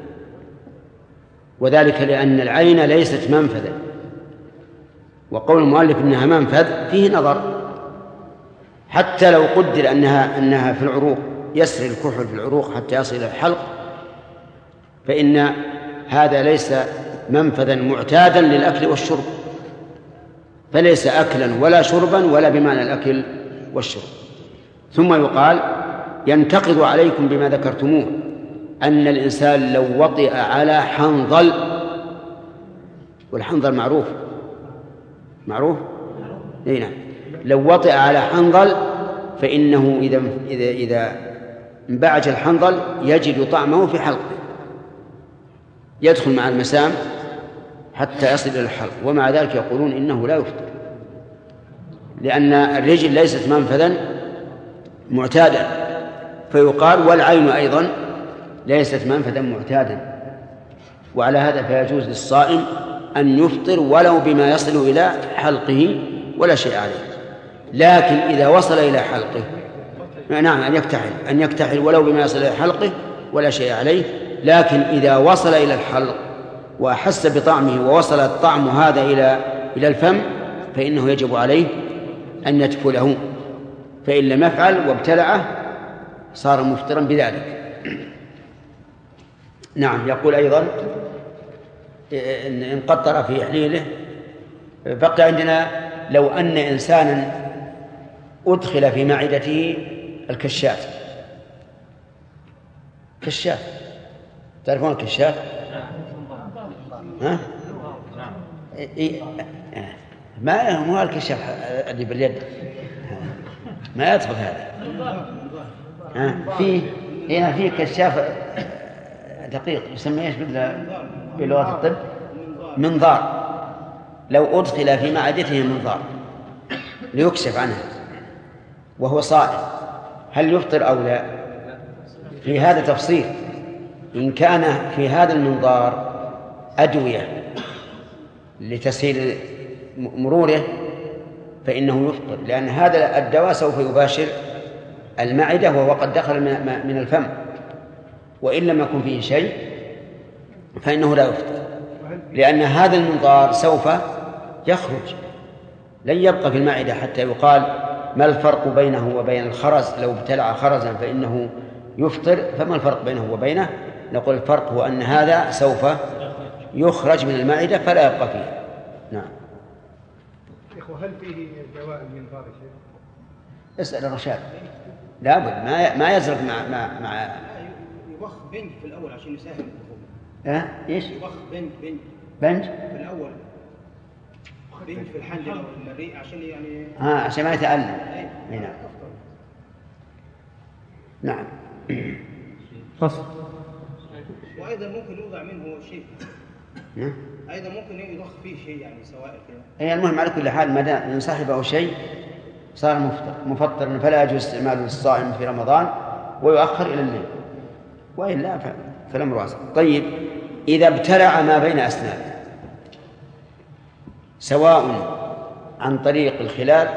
وذلك لأن العين ليست منفذا، وقول المؤلف إنها منفذ فيه نظر. حتى لو قدر أنها, أنها في العروق، يسري الكحل في العروق حتى يصل إلى الحلق، فإن هذا ليس منفذا معتادا للأكل والشرب، فليس أكلا ولا شربا ولا بمعنى الأكل والشرب. ثم يقال: ينتقض عليكم بما ذكرتموه أن الإنسان لو وطئ على حنظل، والحنظل معروف معروف إيه نعم. لو وطئ على حنظل فإنه إذا إذا إذا انبعج الحنظل يجد طعمه في حلقه، يدخل مع المسام حتى يصل إلى الحلق، ومع ذلك يقولون إنه لا يفطر، لأن الرجل ليست منفذا معتادا. فيقال: والعين أيضا ليست منفذا معتادا. وعلى هذا فيجوز للصائم أن يفطر ولو بما يصل إلى حلقه ولا شيء عليه. لكن إذا وصل إلى حلقه، نعم، أن يكتحل أن يكتحل ولو بما يصل إلى حلقه ولا شيء عليه. لكن إذا وصل إلى الحلق وأحس بطعمه ووصل الطعم هذا إلى إلى الفم فإنه يجب عليه أن يدخله، فإن لم يفعل وابتلعه صار مفطرا بذلك. نعم. يقول أيضا: إن قطر في إحليله. بقي عندنا: لو أن إنسانا أدخل في معدته الكشاف. كشاف، تعرفون الكشاف؟ ها؟ إيه؟ ما هو الكشاف اللي باليد، ما يدخل هذا. ها؟ في هنا في كشاف دقيق يسمى ايش بلغة الطب؟ منظار. لو أدخل في معدته منظار ليكشف عنها وهو صائم، هل يفطر أو لا؟ في هذا تفصيل. إن كان في هذا المنظار أدوية لتسهيل مروره فإنه يفطر، لأن هذا الدواء سوف يباشر المعدة وهو قد دخل من الفم، وإن لم يكن فيه شيء فإنه لا يفطر، لأن هذا المنظار سوف يخرج، لن يبقى في المعدة حتى يقال ما الفرق بينه وبين الخرز. لو ابتلع خرزا فإنه يفطر، فما الفرق بينه وبينه؟ نقول الفرق هو أن هذا سوف يخرج من المعدة فلا يبقى فيه. نعم. هل فيه دواء المنظار يا شيخ؟ اسأل الرشاد. لابد ما ما يزرق مع مع مع يبخ بنج في الأول عشان يسهل الدخول. ها؟ إيش؟ يبخ بنج بنج بنج في الأول بين في الحل أو المريء عشان يعني ها عشان ما يتألم. أي نعم. نعم. فصل. وأيضا ممكن يوضع منه شيء. نعم. أيضا ممكن يضخ فيه شيء يعني سواء أي المهم على كل حال ما دام إن صاحبه شيء صار مفطر مفطر فلا يجوز استعماله للصائم في رمضان ويؤخر إلى الليل، وإلا فالأمر واسع. طيب إذا ابتلع ما بين أسنانه سواء عن طريق الخلال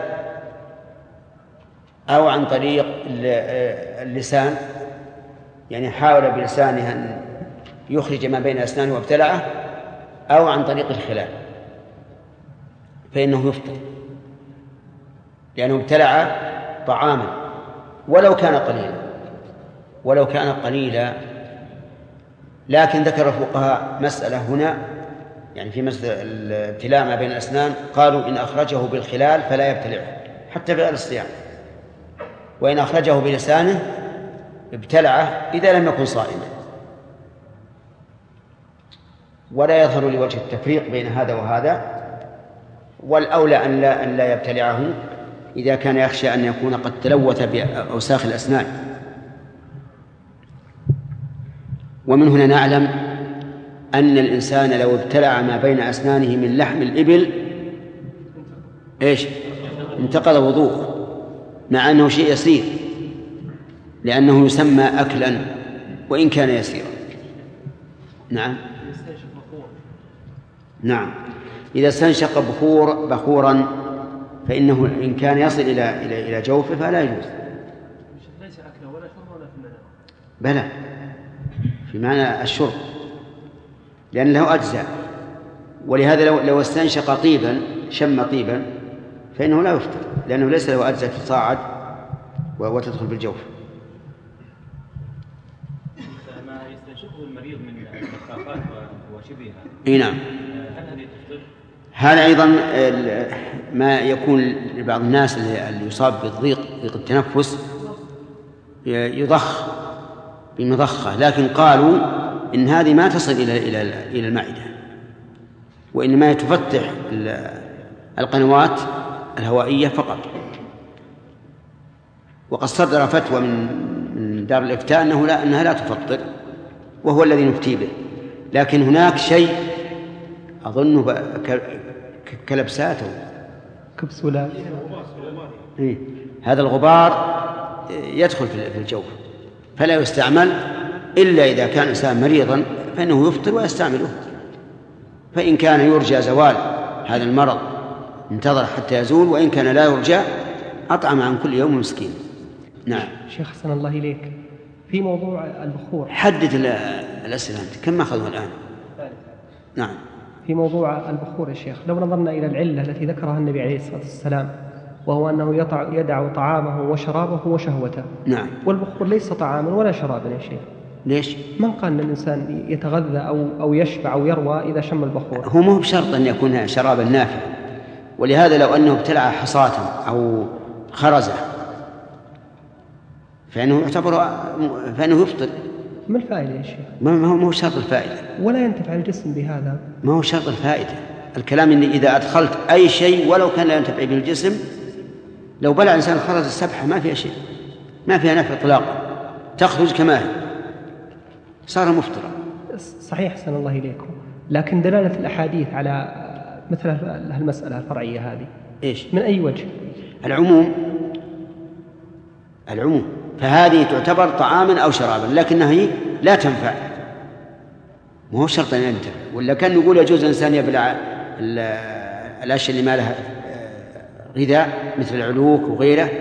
أو عن طريق اللسان، يعني حاول بلسانه أن يخرج ما بين أسنانه وابتلعه، أو عن طريق الخلال، فإنه يفطر لأنه ابتلع طعاما ولو كان قليلا ولو كان قليلا لكن ذكر الفقهاء مسألة هنا، يعني في مسألة الابتلاع ما بين الأسنان، قالوا إن أخرجه بالخلال فلا يبتلعه حتى في الصيام، وإن أخرجه بلسانه ابتلعه إذا لم يكن صائما. ولا يظهر لوجه التفريق بين هذا وهذا، والأولى أن لا, أن لا يبتلعه إذا كان يخشى أن يكون قد تلوث بأوساخ الأسنان. ومن هنا نعلم أن الإنسان لو ابتلع ما بين أسنانه من لحم الإبل إيش انتقض وضوءه، مع أنه شيء يسير، لأنه يسمى أكلا وإن كان يسيرا. نعم. نعم. إذا استنشق بخور بخورا فإنه إن كان يصل إلى إلى إلى جوفه فلا يجوز. ليس أكله ولا شرب ولا في المنام. بلى في معنى الشرب، لأن له أجزاء، ولهذا لو لو استنشق طيبا شم طيبا فإنه لا يفطر، لأنه ليس له أجزاء تصاعد وتدخل بالجوف. ما يستنشقه المريض من الخافات وشبهها. إيه نعم. هل هذه تفطر؟ هذا أيضا ما يكون لبعض الناس اللي يصاب بضيق ضيق التنفس يضخ بمضخة، لكن قالوا إن هذه ما تصل إلى إلى إلى المعدة، وإنما تفتح القنوات الهوائية فقط. وقد صدر فتوى من دار الإفتاء أنه لا أنها لا تفطر، وهو الذي نفتي به. لكن هناك شيء أظنه كلبساته كبسولات، إيه؟ هذا الغبار يدخل في الجوف فلا يستعمل إلا إذا كان إنسان مريضا فإنه يفطر ويستعمله. فإن كان يرجى زوال هذا المرض انتظر حتى يزول، وإن كان لا يرجى أطعم عن كل يوم مسكين. نعم. شيخ حسن الله إليك، في موضوع البخور حدد الأسئلة أنت كم أخذوا الآن؟ نعم. في موضوع البخور يا شيخ، لو نظرنا إلى العلة التي ذكرها النبي عليه الصلاة والسلام، وهو أنه يدع طعامه وشرابه وشهوته. نعم. والبخور ليس طعاما ولا شرابا يا شيخ. ليش؟ من قال أن الإنسان يتغذى أو أو يشبع أو يروى إذا شم البخور؟ هو مو بشرط أن يكون شرابا نافعا، ولهذا لو أنه ابتلع حصاة أو خرزة فإنه يعتبر فإنه يفطر. ما الفائدة يا شيخ؟ ما هو مو شرط الفائدة، ولا ينتفع الجسم بهذا. ما هو شرط الفائدة. الكلام إن إذا أدخلت أي شيء ولو كان لا ينتفع به الجسم، لو بلع إنسان خرز السبحة ما فيها شيء، ما فيها نفع إطلاقا، تخرج كما هي، صار مفطرا. صحيح أحسن الله إليكم، لكن دلالة الأحاديث على مثل هالمسألة الفرعية هذه إيش؟ من أي وجه؟ العموم العموم فهذه تعتبر طعاما أو شرابا، لكنها هي لا تنفع، ما هو شرط أن ينتفع. ولا كان يقول يجوز الإنسان يبلع الأشياء اللي ما لها غذاء مثل العلوك وغيره. يا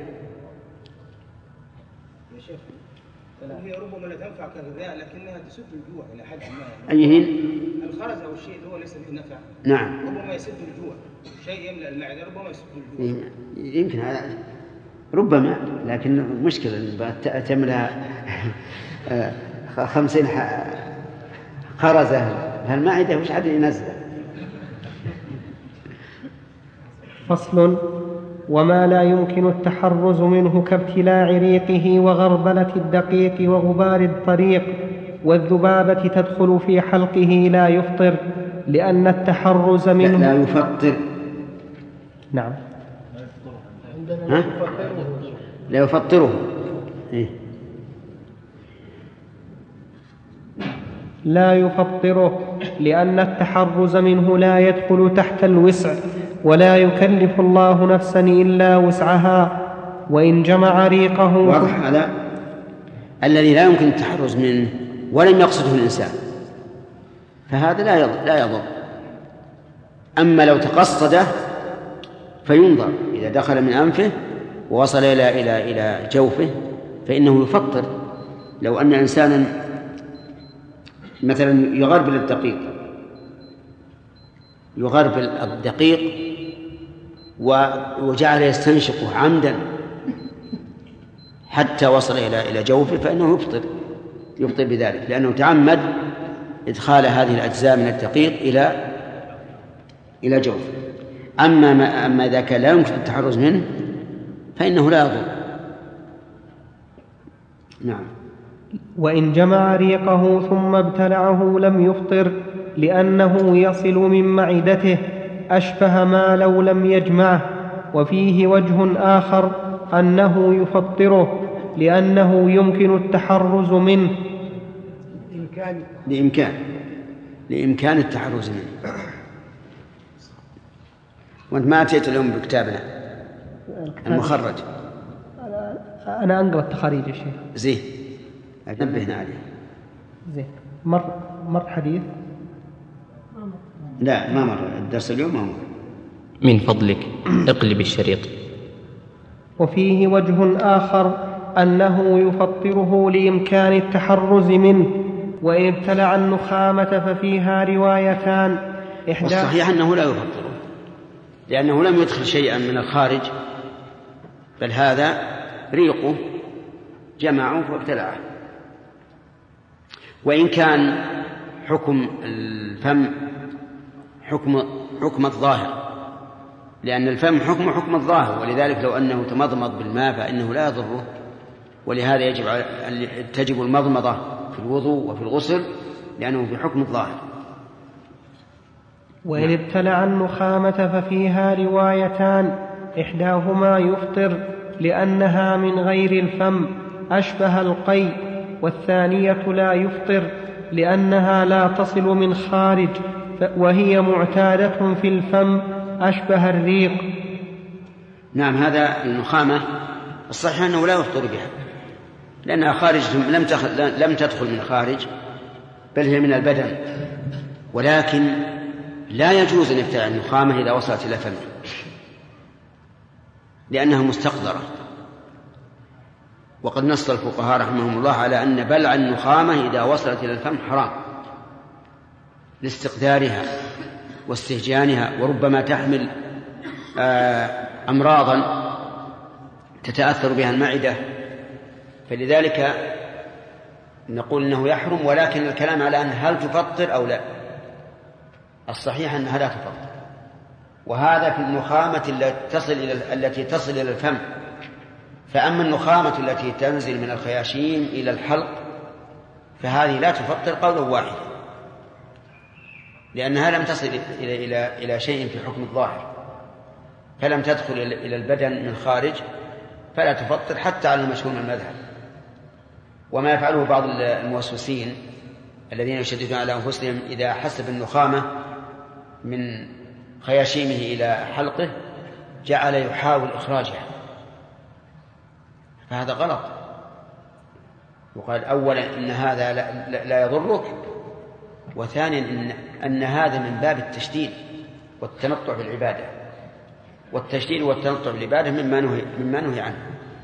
شيخ هي ربما لا تنفع كغذاء لكنها تسد الجوع إلى حد ما. أيهن؟ الخرز أو الشيء اللي هو ليس فيه نفع. نعم. ربما يسد الجوع، شيء يملأ المعدة ربما يسد الجوع. يمكن هذا ربما، لكن مشكلة تملأ خمسين خرزة هالمعدة وش حد ينزل. فصل. وما لا يمكن التحرز منه كابتلاع ريقه وغربلة الدقيق وغبار الطريق والذبابة تدخل في حلقه لا يفطر، لأن التحرز منه لا, لا يفطر نعم. ها؟ لا يفطره. إيه؟ لا يفطره لأن التحرز منه لا يدخل تحت الوسع، ولا يكلف الله نفسا إلا وسعها. وإن جمع ريقه. واضح هذا الذي لا يمكن التحرز منه ولم يقصده الإنسان، فهذا لا يضر, لا يضر. أما لو تقصده فينظر، إذا دخل من أنفه ووصل إلى إلى إلى جوفه فإنه يفطر. لو أن إنسانا مثلا يغربل الدقيق يغربل الدقيق وجعل يستنشقه عمدا حتى وصل إلى إلى جوفه فإنه يفطر يفطر بذلك، لأنه تعمد إدخال هذه الأجزاء من الدقيق إلى إلى جوفه. أما ما أما إذا كان لا يمكن التحرز منه فإنه لا يضر. نعم. وإن جمع ريقه ثم ابتلعه لم يفطر، لأنه يصل من معدته أشبه ما لو لم يجمعه. وفيه وجه آخر أنه يفطره لأنه يمكن التحرز منه لإمكان لإمكان لإمكان التحرز منه. وأنت ما أتيت اليوم بكتابنا المخرج. أنا أنقرأ التخاريج يا شيخ. زين نبهنا عليه. زين مر مر حديث. لا ما مر الدرس اليوم ما مر. من فضلك اقلب الشريط. وفيه وجه آخر أنه يفطره لإمكان التحرز منه. وإن ابتلع النخامة ففيها روايتان. إحدى والصحيح أنه لا يفطره لأنه لم يدخل شيئا من الخارج، بل هذا ريقه جمعه فابتلعه. وإن كان حكم الفم حكم حكم الظاهر، لأن الفم حكم حكم الظاهر، ولذلك لو أنه تمضمض بالماء فإنه لا يضره. ولهذا يجب تجب المضمضة في الوضوء وفي الغسل لأنه في حكم الظاهر. وإن ابتلع النخامة ففيها روايتان، إحداهما يفطر لأنها من غير الفم أشبه القي، والثانية لا يفطر لأنها لا تصل من خارج وهي معتادة في الفم أشبه الريق. نعم. هذا النخامة الصحيح أنه لا يفطر بها لأنها خارج لم لم تدخل من خارج بل هي من البدن، ولكن لا يجوز أن يبتلع النخامة إذا وصلت إلى فمه لأنها مستقذرة. وقد نص الفقهاء رحمهم الله على أن بلع النخامة إذا وصلت إلى الفم حرام لاستقذارها واستهجانها، وربما تحمل أمراضا تتأثر بها المعدة، فلذلك نقول إنه يحرم. ولكن الكلام على أن هل تفطر أو لا، الصحيح أنها لا تفطر. وهذا في النخامة التي تصل إلى التي تصل إلى الفم. فأما النخامة التي تنزل من الخياشيم إلى الحلق فهذه لا تفطر قولا واحدا، لأنها لم تصل إلى إلى إلى شيء في حكم الظاهر، فلم تدخل إلى البدن من خارج، فلا تفطر حتى على المشهور من المذهب. وما يفعله بعض الموسوسين الذين يشددون على أنفسهم إذا حس بالنخامة من خياشيمه إلى حلقه جعل يحاول إخراجها، فهذا غلط. وقال أولا إن هذا لا, لا, لا يضرك، وثانيا إن, أن هذا من باب التشديد والتنطع بالعبادة، والتشديد والتنطع بالعبادة مما نهي, مما نهي عنه.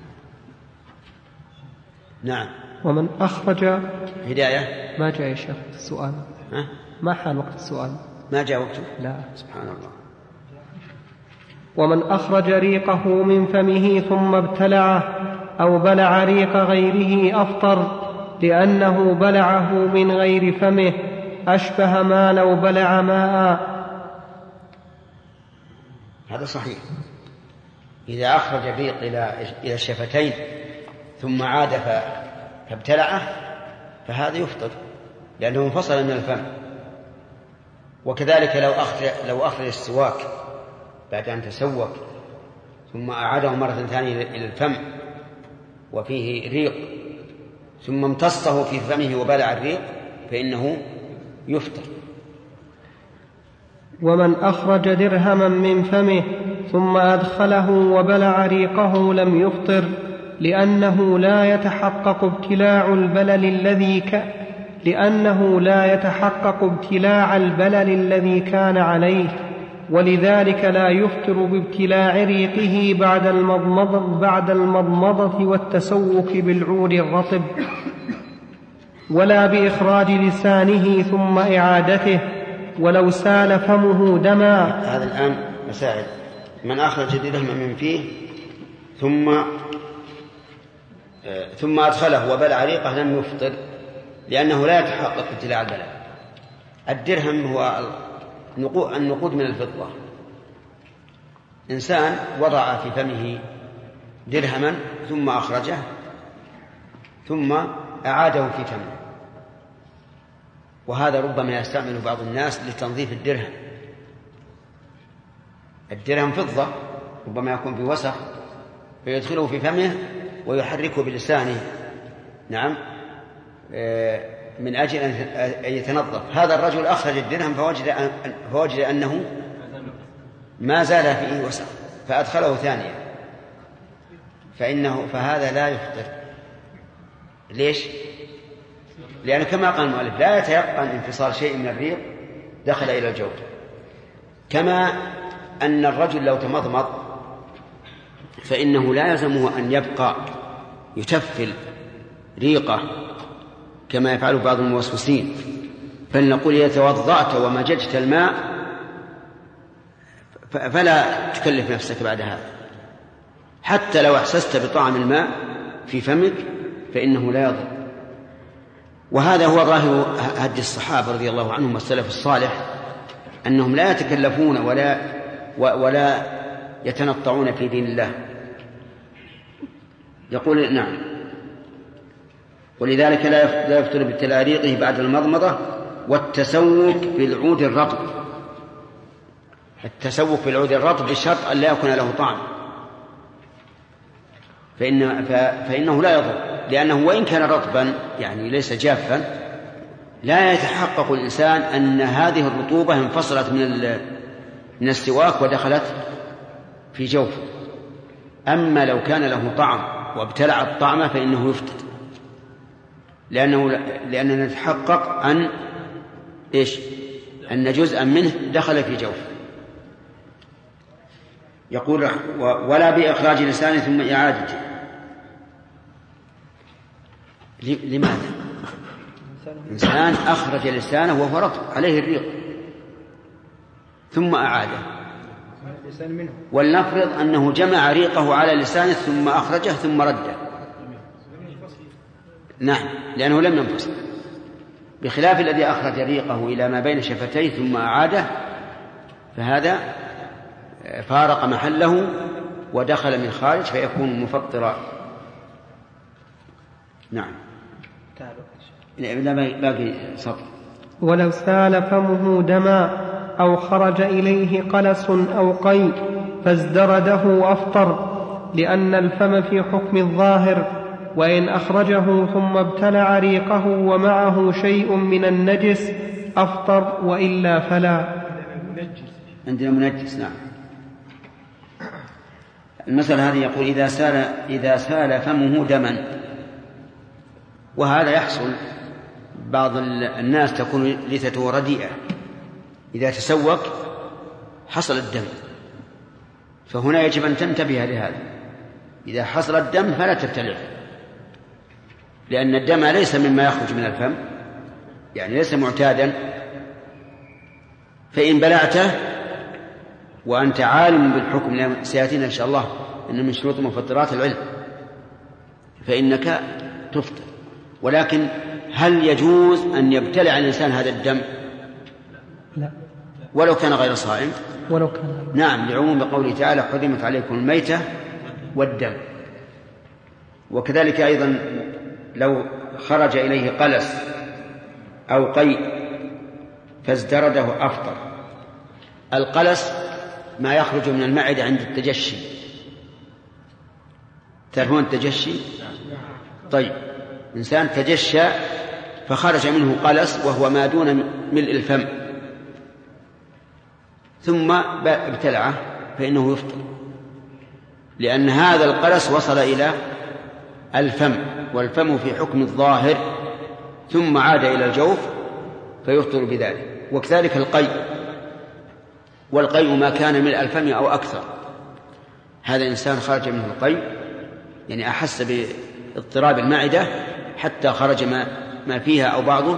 نعم. ومن أخرج هداية ما جاء يا شيخ السؤال. ها؟ ما حان وقت السؤال؟ ما جاء وقته؟ لا. سبحان الله. ومن أخرج ريقه من فمه ثم ابتلعه أو بلع ريق غيره أفطر، لأنه بلعه من غير فمه أشبه ما لو بلع ماء. هذا صحيح. إذا أخرج الريق إلى إلى الشفتين ثم عاد فابتلعه فهذا يفطر لأنه انفصل من الفم. وكذلك لو أخرج لو أخرج السواك بعد أن تسوك ثم أعاده مرة ثانية إلى الفم وفيه ريق ثم امتصه في فمه وبلع الريق فإنه يفطر. ومن أخرج درهما من فمه ثم أدخله وبلع ريقه لم يفطر، لأنه لا يتحقق ابتلاع البلل الذي ك... لأنه لا يتحقق ابتلاع البلل الذي كان عليه، ولذلك لا يفطر بابتلاع ريقه بعد المضمضة, بعد المضمضة والتسوك بالعود الرطب، ولا بإخراج لسانه ثم إعادته ولو سال فمه دما. هذا الآن مسائل. من أخرج درهما من فيه ثم ثم أدخله وبلع ريقه لم يفطر، لأنه لا يتحقق ابتلاع البلع. الدرهم هو النقود من الفضة. إنسان وضع في فمه درهما ثم أخرجه ثم أعاده في فمه، وهذا ربما يستعمل بعض الناس لتنظيف الدرهم. الدرهم فضة ربما يكون في وسخ فيدخله في فمه ويحركه بلسانه، نعم، من أجل أن يتنظف. هذا الرجل أخرج الدرهم فوجد, فوجد أنه ما زال فيه وسخ فأدخله ثانيا، فإنه فهذا لا يفطر. ليش؟ لأنه كما قال المؤلف لا يتيقن انفصال شيء من الريق دخل إلى الجوف. كما أن الرجل لو تمضمض فإنه لا يلزمه أن يبقى يتفل ريقه كما يفعل بعض الموسوسين، فلنقول إذا توضأت ومججت الماء فلا تكلف نفسك بعد هذا، حتى لو أحسست بطعم الماء في فمك فإنه لا يضر. وهذا هو ظاهر هدي الصحابة رضي الله عنهم والسلف الصالح، أنهم لا يتكلفون ولا ولا يتنطعون في دين الله. يقول نعم، ولذلك لا يفطر بابتلاع ريقه بعد المضمضة والتسوك بالعود الرطب. التسوك بالعود الرطب بشرط أن لا يكون له طعم، فإن فإنه لا يضر، لأنه وإن كان رطبا يعني ليس جافا لا يتحقق الإنسان أن هذه الرطوبة انفصلت من من السواك ودخلت في جوفه. أما لو كان له طعم وابتلع الطعم فإنه يفطر، لأنه لأننا نتحقق أن إيش أن جزءا منه دخل في جوفه. يقول ولا بإخراج لسانه ثم إعادته. لماذا؟ إنسان أخرج لسانه وهو رطب عليه الريق ثم أعاده، ولنفرض أنه جمع ريقه على لسانه ثم أخرجه ثم رده، نعم، لأنه لم ينفصل، بخلاف الذي أخرج ريقه إلى ما بين شفتيه ثم أعاده، فهذا فارق محله ودخل من خارج فيكون مفطرا. نعم. باقي سطر. ولو سال فمه دما أو خرج إليه قلس أو قيء فازدرده أفطر، لأن الفم في حكم الظاهر، وإن أخرجه ثم ابتلع ريقه ومعه شيء من النجس أفطر، وإلا فلا. عندنا منجس. نعم. المسألة هذه يقول إذا سال إذا سال فمه دما، وهذا يحصل بعض الناس تكون لثته رديئة، إذا تسوق حصل الدم، فهنا يجب أن تنتبه لهذا. إذا حصل الدم فلا تبتلع، لأن الدم ليس مما يخرج من الفم، يعني ليس معتادا، فإن بلعته وأنت عالم بالحكم سيأتينا إن شاء الله إن من شروط مفطرات العلم فإنك تفطر. ولكن هل يجوز أن يبتلع الإنسان هذا الدم؟ لا، ولو كان غير صائم. ولو كان نعم، لعموم قوله تعالى حرمت عليكم الميتة والدم. وكذلك أيضا لو خرج إليه قلس أو قيء فازدرده أفطر. القلس ما يخرج من المعدة عند التجشي. تعرفون التجشي؟ طيب، إنسان تجشى فخرج منه قلس وهو ما دون ملء الفم ثم ابتلعه فإنه يفطر، لأن هذا القلس وصل إلى الفم والفم في حكم الظاهر ثم عاد إلى الجوف فيفطر بذلك. وكذلك القيء، والقيء ما كان ملء الفم أو أكثر. هذا الإنسان خرج منه القيء، يعني أحس باضطراب المعدة حتى خرج ما, ما فيها أو بعضه،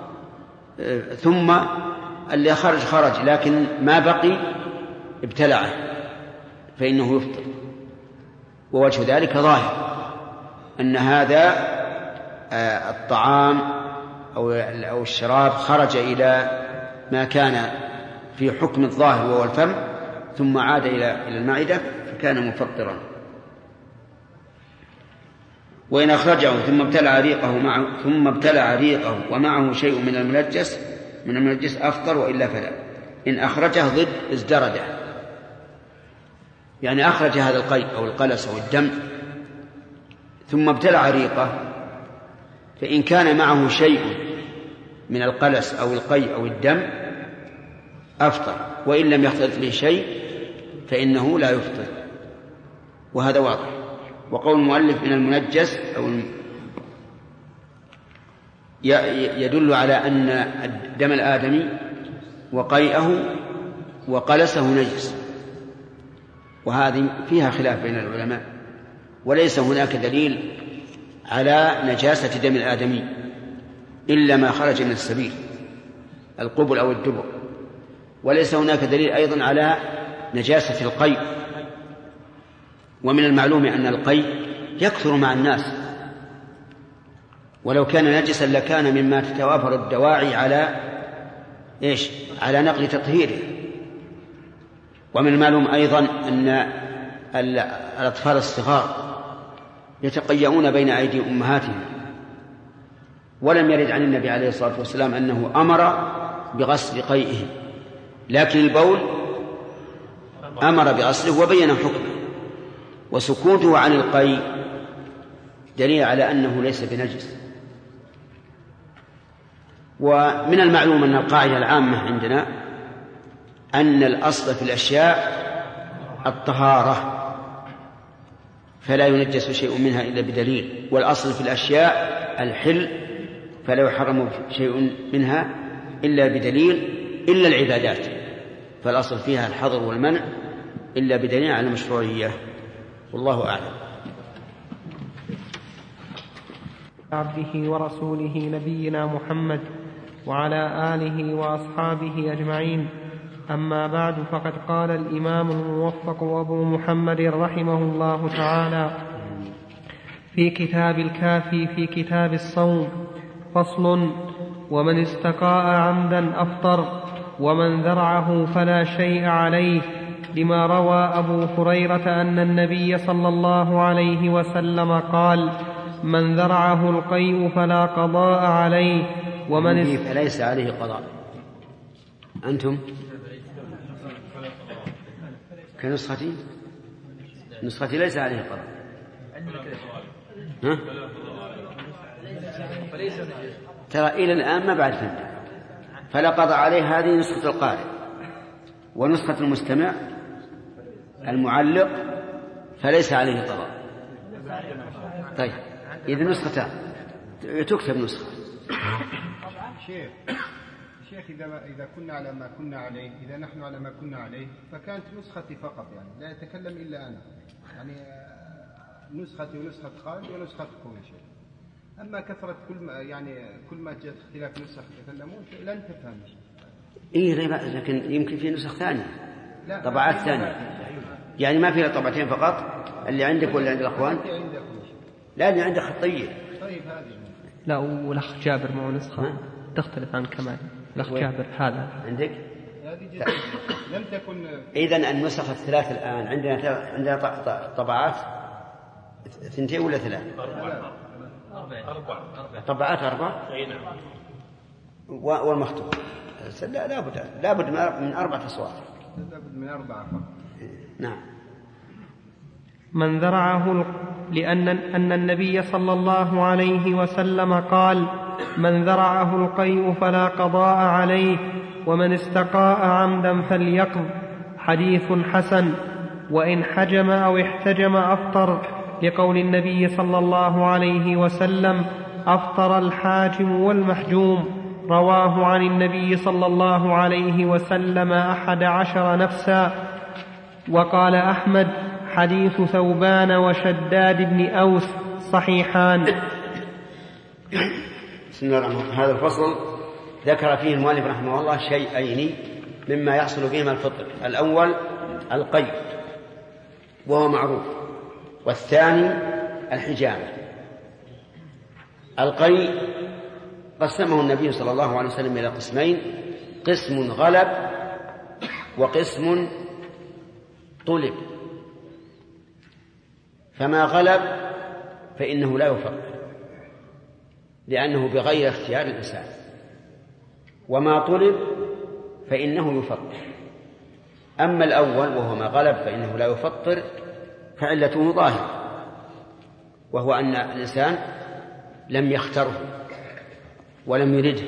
ثم اللي خرج خرج لكن ما بقي ابتلعه فإنه يفطر. ووجه ذلك ظاهر أن هذا الطعام أو الشراب خرج إلى ما كان في حكم الظاهر وهو الفم ثم عاد إلى المعدة فكان مفطرا. وإن أخرجه ثم ابتلع ريقه معه ثم ابتلع ريقه ومعه شيء من المنجس من المنجس أفطر، وإلا فلا. إن أخرجه ضد ازدرده، يعني أخرج هذا القيء أو القلس أو الدم ثم ابتلع ريقه، فإن كان معه شيء من القلس أو القيء أو الدم أفطر، وإن لم يختلط به شيء فإنه لا يفطر، وهذا واضح. وقول المؤلف من المنجس أو يدل على أن الدم الآدمي وقيئه وقلسه نجس، وهذه فيها خلاف بين العلماء، وليس هناك دليل على نجاسة دم الآدمي إلا ما خرج من السبيل القبل أو الدبر، وليس هناك دليل أيضا على نجاسة القيء. ومن المعلوم أن القيء يكثر مع الناس، ولو كان نجسا لكان مما تتوافر الدواعي على إيش؟ على نقل تطهيره. ومن المعلوم أيضا أن الأطفال الصغار يتقيؤون بين أيدي أمهاتهم، ولم يرد عن النبي عليه الصلاة والسلام أنه أمر بغسل قيئهم، لكن البول أمر بغسله وبين حكمه، وسكوته عن القيء دليل على أنه ليس بنجس. ومن المعلوم أن القاعدة العامة عندنا أن الأصل في الأشياء الطهارة فلا ينجس شيء منها إلا بدليل، والأصل في الأشياء الحل فلا يحرم شيء منها إلا بدليل، إلا العبادات فالأصل فيها الحظر والمنع إلا بدليل على المشروعية. والله أعلم. عبده ورسوله نبينا محمد وعلى آله وأصحابه أجمعين. أما بعد، فقد قال الإمام الموفق أبو محمد رحمه الله تعالى في كتاب الكافي في كتاب الصوم: فصل: ومن استقاء عمدا أفطر، ومن ذرعه فلا شيء عليه، لما روى أبو هريرة أن النبي صلى الله عليه وسلم قال: من ذرعه القيء فلا قضاء عليه، ومن است... فليس عليه قضاء. أنتم كنسختي نسختي ليس عليه قضاء. ها؟ ترى إلى الآن ما بعد فهمت. فلا قضاء عليه، هذه نسخة القارئ، ونسخة المستمع المعلق فليس عليه قضاء. طيب، إذا نسختان تكتب نسخة. شيخ شيخ إذا إذا كنا على ما كنا عليه، إذا نحن على ما كنا عليه، فكانت نسختي فقط، يعني لا يتكلم إلا أنا، يعني نسختي ونسخة خالد ونسختكم يا شيخ. أما كثرة كل ما يعني كل ما جاءت اختلاف نسخ يتكلمون لن تفهم. إيه لكن يمكن في نسخ ثانية، طبعات ثانية، يعني ما فيها طبعتين فقط، اللي عندك ولا عند الأخوان؟ لا، اللي عندك خطية. طيب هذه لا، والأخ جابر معه نسخة تختلف عن كمال. الأخ جابر هذا عندك؟ لم تكن. إذن النسخ الثلاث الآن عندنا عندنا طبعات اثنتين ولا ثلاث؟ أربعة. طبعات أربعة. والمخطوط لا لابد لابد من أربعة أصوات. لابد من أربعة فقط. نعم. من ذرعه لأن أن النبي صلى الله عليه وسلم قال: من ذرعه القيء فلا قضاء عليه، ومن استقاء عمدا فليقض. حديث حسن. وإن حجم أو احتجم أفطر، لقول النبي صلى الله عليه وسلم: أفطر الحاجم والمحجوم. رواه عن النبي صلى الله عليه وسلم أحد عشر نفسا. وقال أحمد: حديث ثوبان وشداد بن أوس صحيحان. بسم الله الرحمن الرحيم. هذا الفصل ذكر فيه المؤلف رحمه الله شيئين مما يحصل بهما الفطر: الأول القيء وهو معروف، والثاني الحجامة. القيء قسمه النبي صلى الله عليه وسلم إلى قسمين: قسم غلب وقسم طلب. فما غلب فإنه لا يفطر لأنه بغير اختيار الإنسان، وما طلب فإنه يفطر. أما الأول وهو ما غلب فإنه لا يفطر فعلته ظاهرة، وهو أن الإنسان لم يختره ولم يرده،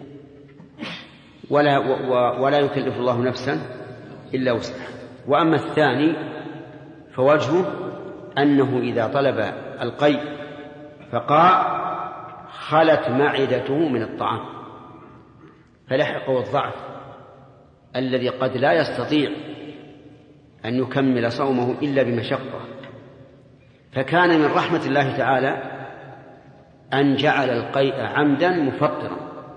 ولا, ولا يكلف الله نفسا إلا وسعها. وأما الثاني فوجهه أنه إذا طلب القيء فقاء خلت معدته من الطعام فلحقه الضعف الذي قد لا يستطيع أن يكمل صومه إلا بمشقة، فكان من رحمة الله تعالى أن جعل القيء عمدا مفطرا.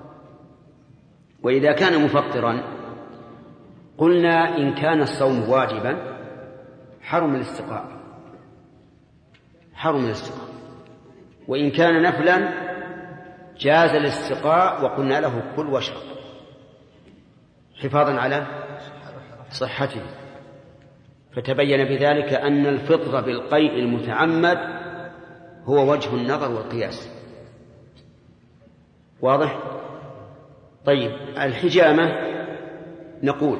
وإذا كان مفطرا قلنا إن كان الصوم واجبا حرم الاستقاء حرم الاستقاء وإن كان نفلا جاز الاستقاء، وقلنا له كل واشرب حفاظا على صحته. فتبين بذلك أن الفطر بالقيء المتعمد هو وجه النظر والقياس. واضح؟ طيب، الحجامة نقول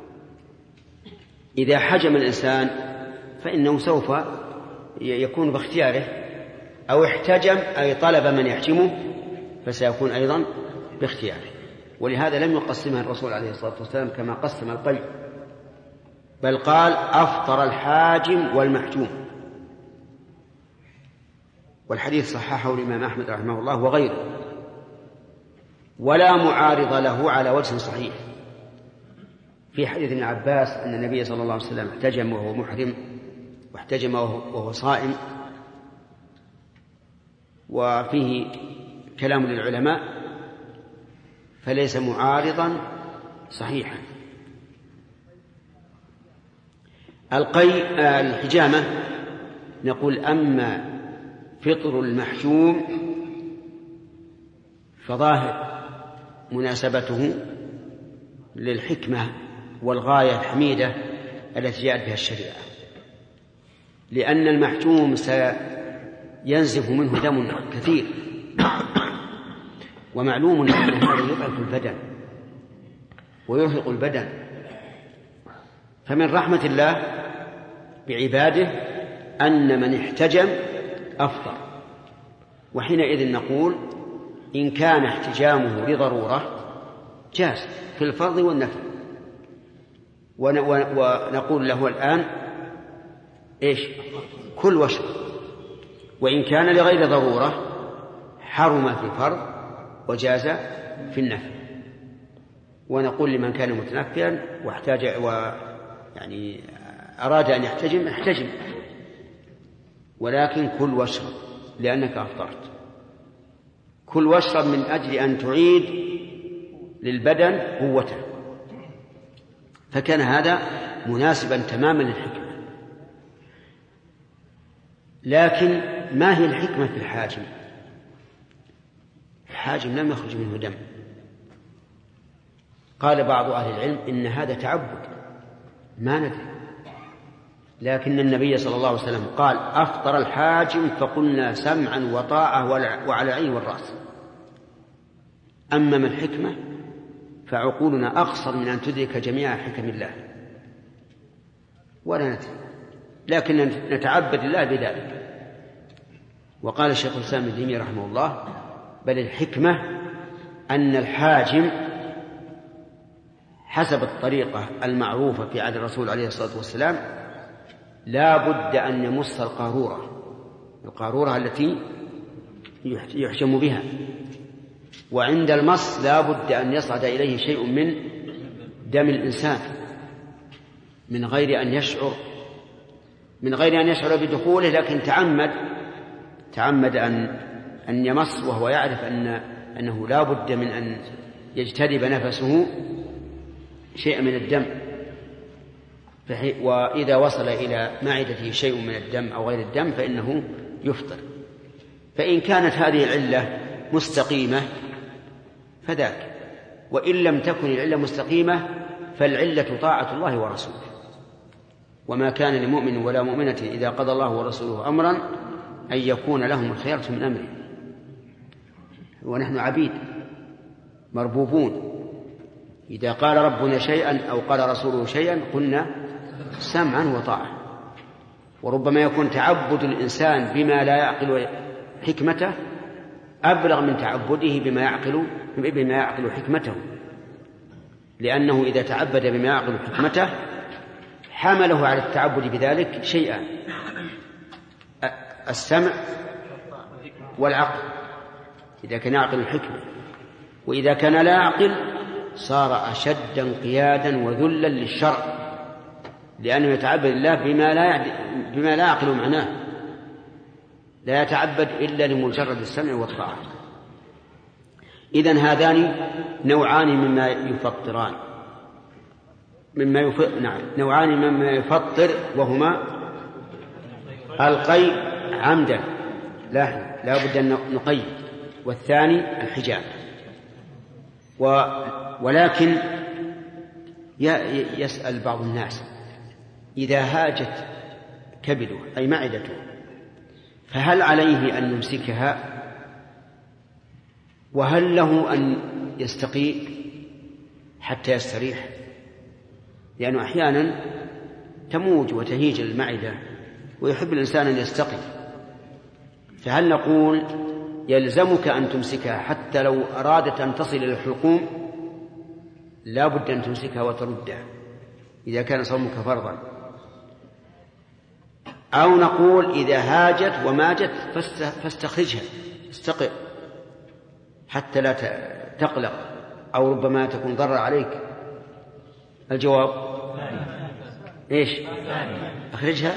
إذا حجم الإنسان فإنه سوف يكون باختياره، أو احتجم أي طلب من يحجمه فسيكون أيضا باختياره. ولهذا لم يقسمها الرسول عليه الصلاة والسلام كما قسم القيء، بل قال: أفطر الحاجم والمحجوم. والحديث صححه الإمام أحمد رحمه الله وغيره، ولا معارض له على وجه صحيح. في حديث ابن عباس أن النبي صلى الله عليه وسلم احتجم وهو محرم واحتجم وهو صائم، وفيه كلام للعلماء فليس معارضا صحيحا. القيء الحجامة نقول: أما فطر المحجوم فظاهر مناسبته للحكمة والغاية الحميدة التي جاءت بها الشريعة، لأن المحجوم سينزف منه دم كثير، ومعلوم أن هذا يضعف البدن ويرهق البدن. فمن رحمة الله بعباده أن من احتجم أفطر. وحينئذ نقول إن كان احتجامه لضرورة جاز في الفرض والنفل، ونقول له الآن إيش؟ كل واشرب. وإن كان لغير ضرورة حرم في الفرض وجاز في النفل. ونقول لمن كان متنفلا واحتاج ويعني أراد أن يحتجم احتجم، ولكن كل واشرب لأنك أفطرت. كل واشرب من أجل أن تعيد للبدن قوته، فكان هذا مناسبا تماما للحكمة. لكن ما هي الحكمة في الحاجم؟ الحاجم لم يخرج منه دم. قال بعض أهل العلم إن هذا تعبد ما ندري، لكن النبي صلى الله عليه وسلم قال: أفطر الحاجم فقلنا سمعا وطاعة وعلى العين والرأس. أما من الحكمة فعقولنا أقصر من أن تدرك جميع حكم الله. ولا ندري، لكن نتعبد الله بذلك. وقال الشيخ الإسلام ابن تيمية رحمه الله: بل الحكمة أن الحاجم حسب الطريقة المعروفة في عهد الرسول عليه الصلاة والسلام لا بد أن يمص القارورة، القارورة التي يحجم بها، وعند المص لا بد أن يصعد إليه شيء من دم الإنسان من غير أن يشعر من غير أن يشعر بدخوله، لكن تعمد تعمد أن أن يمص وهو يعرف أن أنه لا بد من أن يجتذب نفسه شيء من الدم، وإذا وصل إلى معدته شيء من الدم أو غير الدم فإنه يفطر. فإن كانت هذه العلة مستقيمة فذاك، وإن لم تكن العلة مستقيمة فالعلة طاعة الله ورسوله. وما كان لمؤمن ولا مؤمنة إذا قضى الله ورسوله أمرا أن يكون لهم الخيرة من أمره، ونحن عبيد مربوبون، إذا قال ربنا شيئا أو قال رسوله شيئا قلنا سمعا وطاعة. وربما يكون تعبد الإنسان بما لا يعقل حكمته أبلغ من تعبده بما يعقل بما يعقل حكمته، لأنه إذا تعبد بما يعقل حكمته حمله على التعبد بذلك شيئا: السمع والعقل إذا كان يعقل الحكمة، وإذا كان لا يعقل صار أشد انقيادا وذلا للشرع، لأنه يتعبد الله بما لا بما لا يعقل معناه، لا يتعبد إلا لمجرد السمع والطاعة. إذن هذان نوعان مما يفطران مما يف... نعم نوعان مما يفطر، وهما القيء عمدا لا لا بد أن نقيد، والثاني الحجاب. و... ولكن ي... يسأل بعض الناس: إذا هاجت كبده أي معدته فهل عليه أن يمسكها؟ وهل له أن يستقي حتى يستريح؟ لأنه أحيانا تموج وتهيج المعدة ويحب الإنسان أن يستقي، فهل نقول يلزمك أن تمسكها حتى لو أرادت أن تصل إلى الحلقوم لا بد أن تمسكها وتردها إذا كان صومك فرضا؟ أو نقول إذا هاجت وماجت فاستخرجها استقر حتى لا تقلق أو ربما تكون ضرر عليك؟ الجواب إيش؟ أخرجها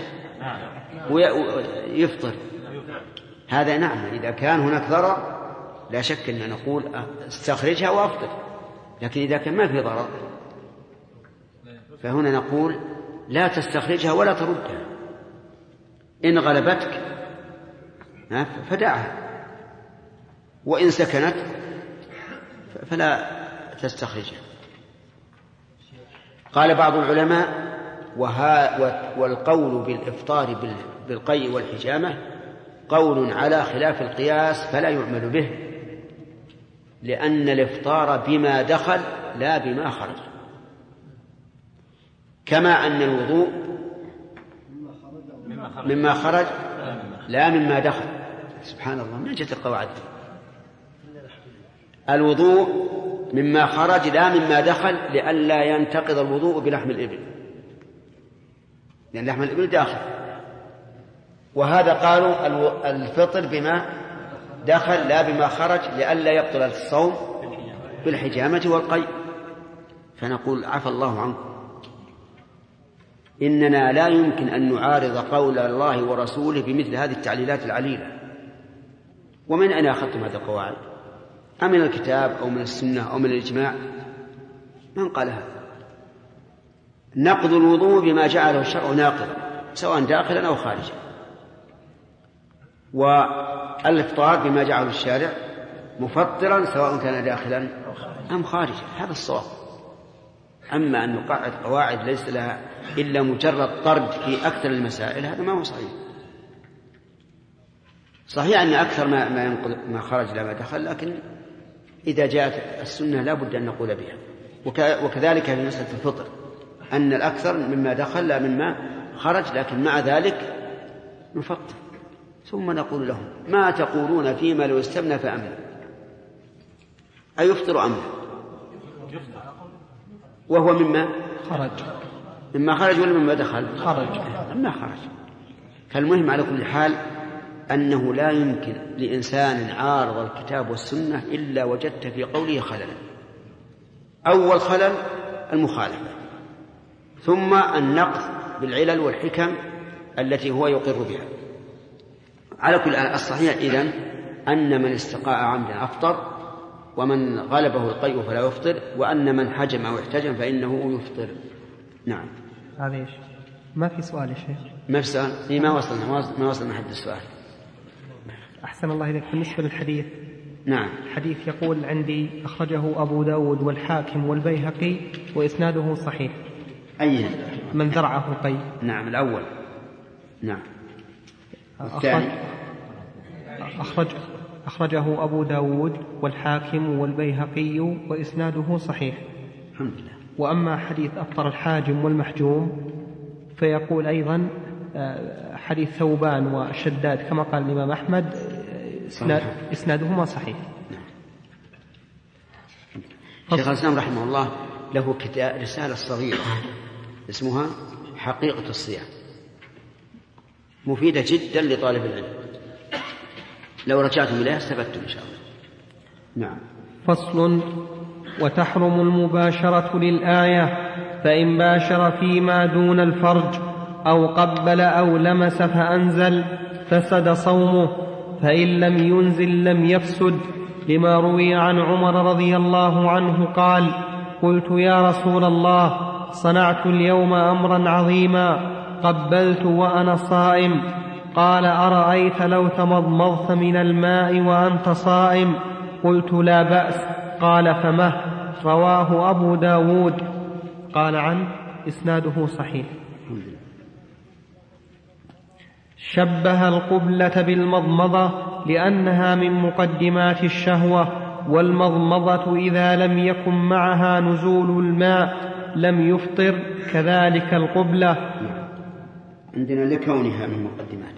ويفطر. هذا نعم إذا كان هناك ضرر لا شك أن نقول استخرجها وأفطر، لكن إذا كان ما في ضرر فهنا نقول لا تستخرجها ولا تردها، إن غلبتك فدعها، وإن سكنت فلا تستخرجها. قال بعض العلماء: وها والقول بالإفطار بالقيء والحجامة قول على خلاف القياس فلا يعمل به، لأن الإفطار بما دخل لا بما خرج، كما أن الوضوء مما خرج لا مما دخل. سبحان الله، من جهة القواعد الوضوء مما خرج لا مما دخل، لئلا ينتقض الوضوء بلحم الإبل، لأن لحم الإبل داخل. وهذا قالوا الفطر بما دخل لا بما خرج، لئلا يبطل الصوم بالحجامة والقيء. فنقول عفى الله عنكم، إننا لا يمكن أن نعارض قول الله ورسوله بمثل هذه التعليلات العليلة. ومن أين أخذتم هذه القواعد؟ أمن الكتاب أو من السنة أو من الإجماع؟ من قال هذا؟ نقض الوضوء بما جعله الشرع ناقضا سواء داخلا أو خارجا، والإفطار بما جعله الشارع مفطرا سواء كان داخلا أم خارجا. هذا الصواب. أما أن نقعد قواعد ليس لها إلا مجرد طرد في أكثر المسائل هذا ما هو صحيح. صحيح أن أكثر ما ما ينقض ما خرج لا ما دخل، لكن إذا جاءت السنة لا بد أن نقول بها. وكذلك في مسألة الفطر أن الأكثر مما دخل لا مما خرج، لكن مع ذلك نفطر، ثم نقول لهم ما تقولون فيما لو استبنى فأمن أيفطر أمن وهو مما خرج مما خرج ولا مما دخل؟ خرج مما خرج. فالمهم على كل حال أنه لا يمكن لإنسان عارض الكتاب والسنة إلا وجدت في قوله خللا. أول خلل المخالفة، ثم النقد بالعلل والحكم التي هو يقر بها. على كل الصحيح إذن أن من استقاء عمدا أفطر، ومن غلبه القيء فلا يفطر، وأن من حجم أو احتجم فإنه يفطر. نعم. هذا إيش؟ ما في سؤال يا شيخ. ما في سؤال؟ إيه ما وصلنا ما وصلنا حد السؤال. أحسن الله إليك. بالنسبة للحديث، نعم، الحديث يقول عندي أخرجه أبو داود والحاكم والبيهقي وإسناده صحيح. أي من ذرعه القيء؟ نعم الأول. نعم. أخرج أخرج أخرجه أبو داود والحاكم والبيهقي وإسناده صحيح. الحمد لله. وأما حديث أفطر الحاجم والمحجوم فيقول أيضا حديث ثوبان وشداد كما قال الإمام أحمد إسنادهما صحيح. شيخ الإسلام رحمه الله له كتاب رسالة صغيرة اسمها حقيقة الصيام، مفيدة جدا لطالب العلم، لو رجعتم إليها استفدتم إن شاء الله. نعم. فصل. وتحرم المباشرة للآية، فإن باشر فيما دون الفرج أو قبل أو لمس فأنزل فسد صومه، فإن لم ينزل لم يفسد، لما روي عن عمر رضي الله عنه قال: قلت يا رسول الله صنعت اليوم أمرا عظيما، قبلت وأنا صائم، قال: أرأيت لو تمضمضت من الماء وأنت صائم؟ قلت: لا بأس. قال: فمه. رواه أبو داود. قال عنه إسناده صحيح. شبه القبلة بالمضمضة لأنها من مقدمات الشهوة، والمضمضة إذا لم يكن معها نزول الماء لم يفطر، كذلك القبلة. عندنا لكونها من مقدمات،